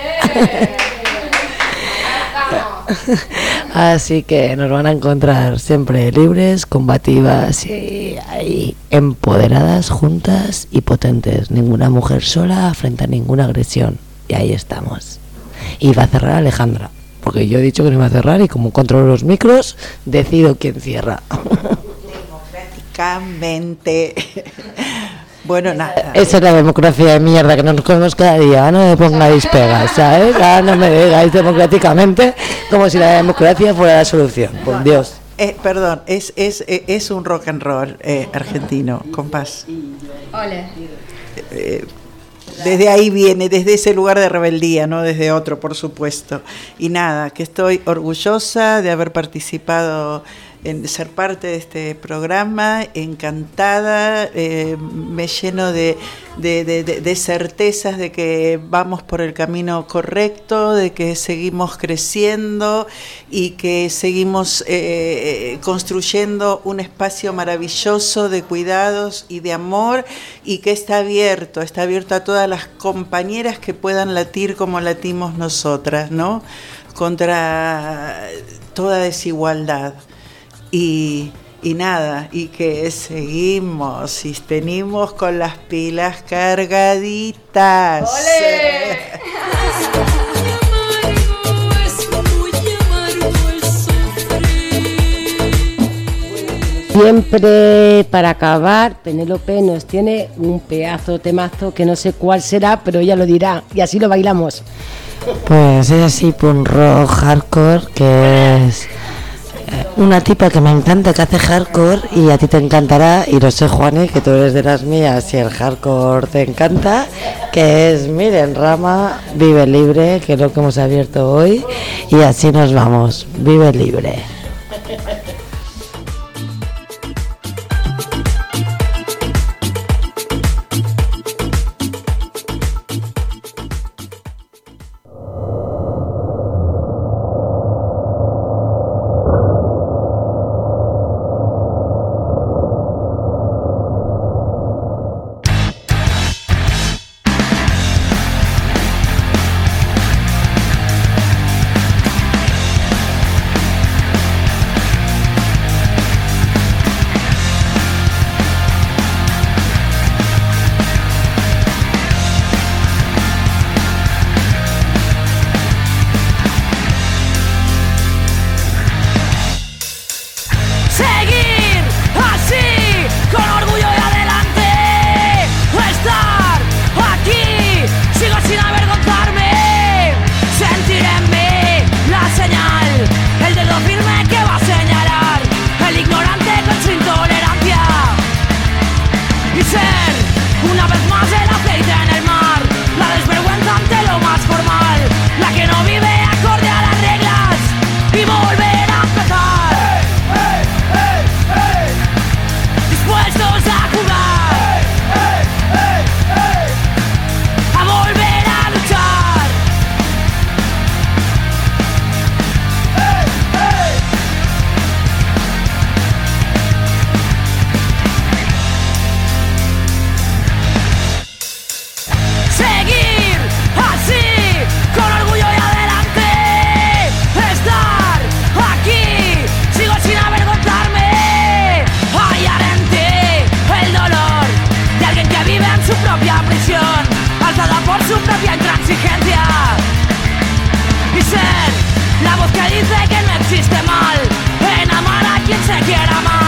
Así que nos van a encontrar siempre libres, combativas y ahí empoderadas, juntas y potentes. Ninguna mujer sola frente a ninguna agresión. Y ahí estamos. Y va a cerrar Alejandra, porque yo he dicho que no iba a cerrar, y como controlo los micros, decido quién cierra. Democráticamente. Bueno, nada. Esa es la democracia de mierda que nos comemos cada día. No me pongáis pegas, ¿sabes? No me digáis democráticamente como si la democracia fuera la solución. Por Dios. Perdón, es un rock and roll argentino, compás. Ole. Desde ahí viene, desde ese lugar de rebeldía, no desde otro, por supuesto. Y nada, que estoy orgullosa de haber participado, de ser parte de este programa, encantada, me lleno de certezas de que vamos por el camino correcto, de que seguimos creciendo y que seguimos construyendo un espacio maravilloso de cuidados y de amor, y que está abierto a todas las compañeras que puedan latir como latimos nosotras, ¿no? Contra toda desigualdad. Y nada, y que seguimos y venimos con las pilas cargaditas. ¡Ole! Siempre para acabar, Penélope nos tiene un pedazo temazo que no sé cuál será, pero ella lo dirá y así lo bailamos. Pues es así, punk rock hardcore, que es una tipa que me encanta, que hace hardcore y a ti te encantará, y lo sé, Juani, que tú eres de las mías y el hardcore te encanta, que es Miren Rama, Vive Libre, que es lo que hemos abierto hoy, y así nos vamos, Vive Libre. La voz que dice que no existe mal en amar a quien se quiera amar.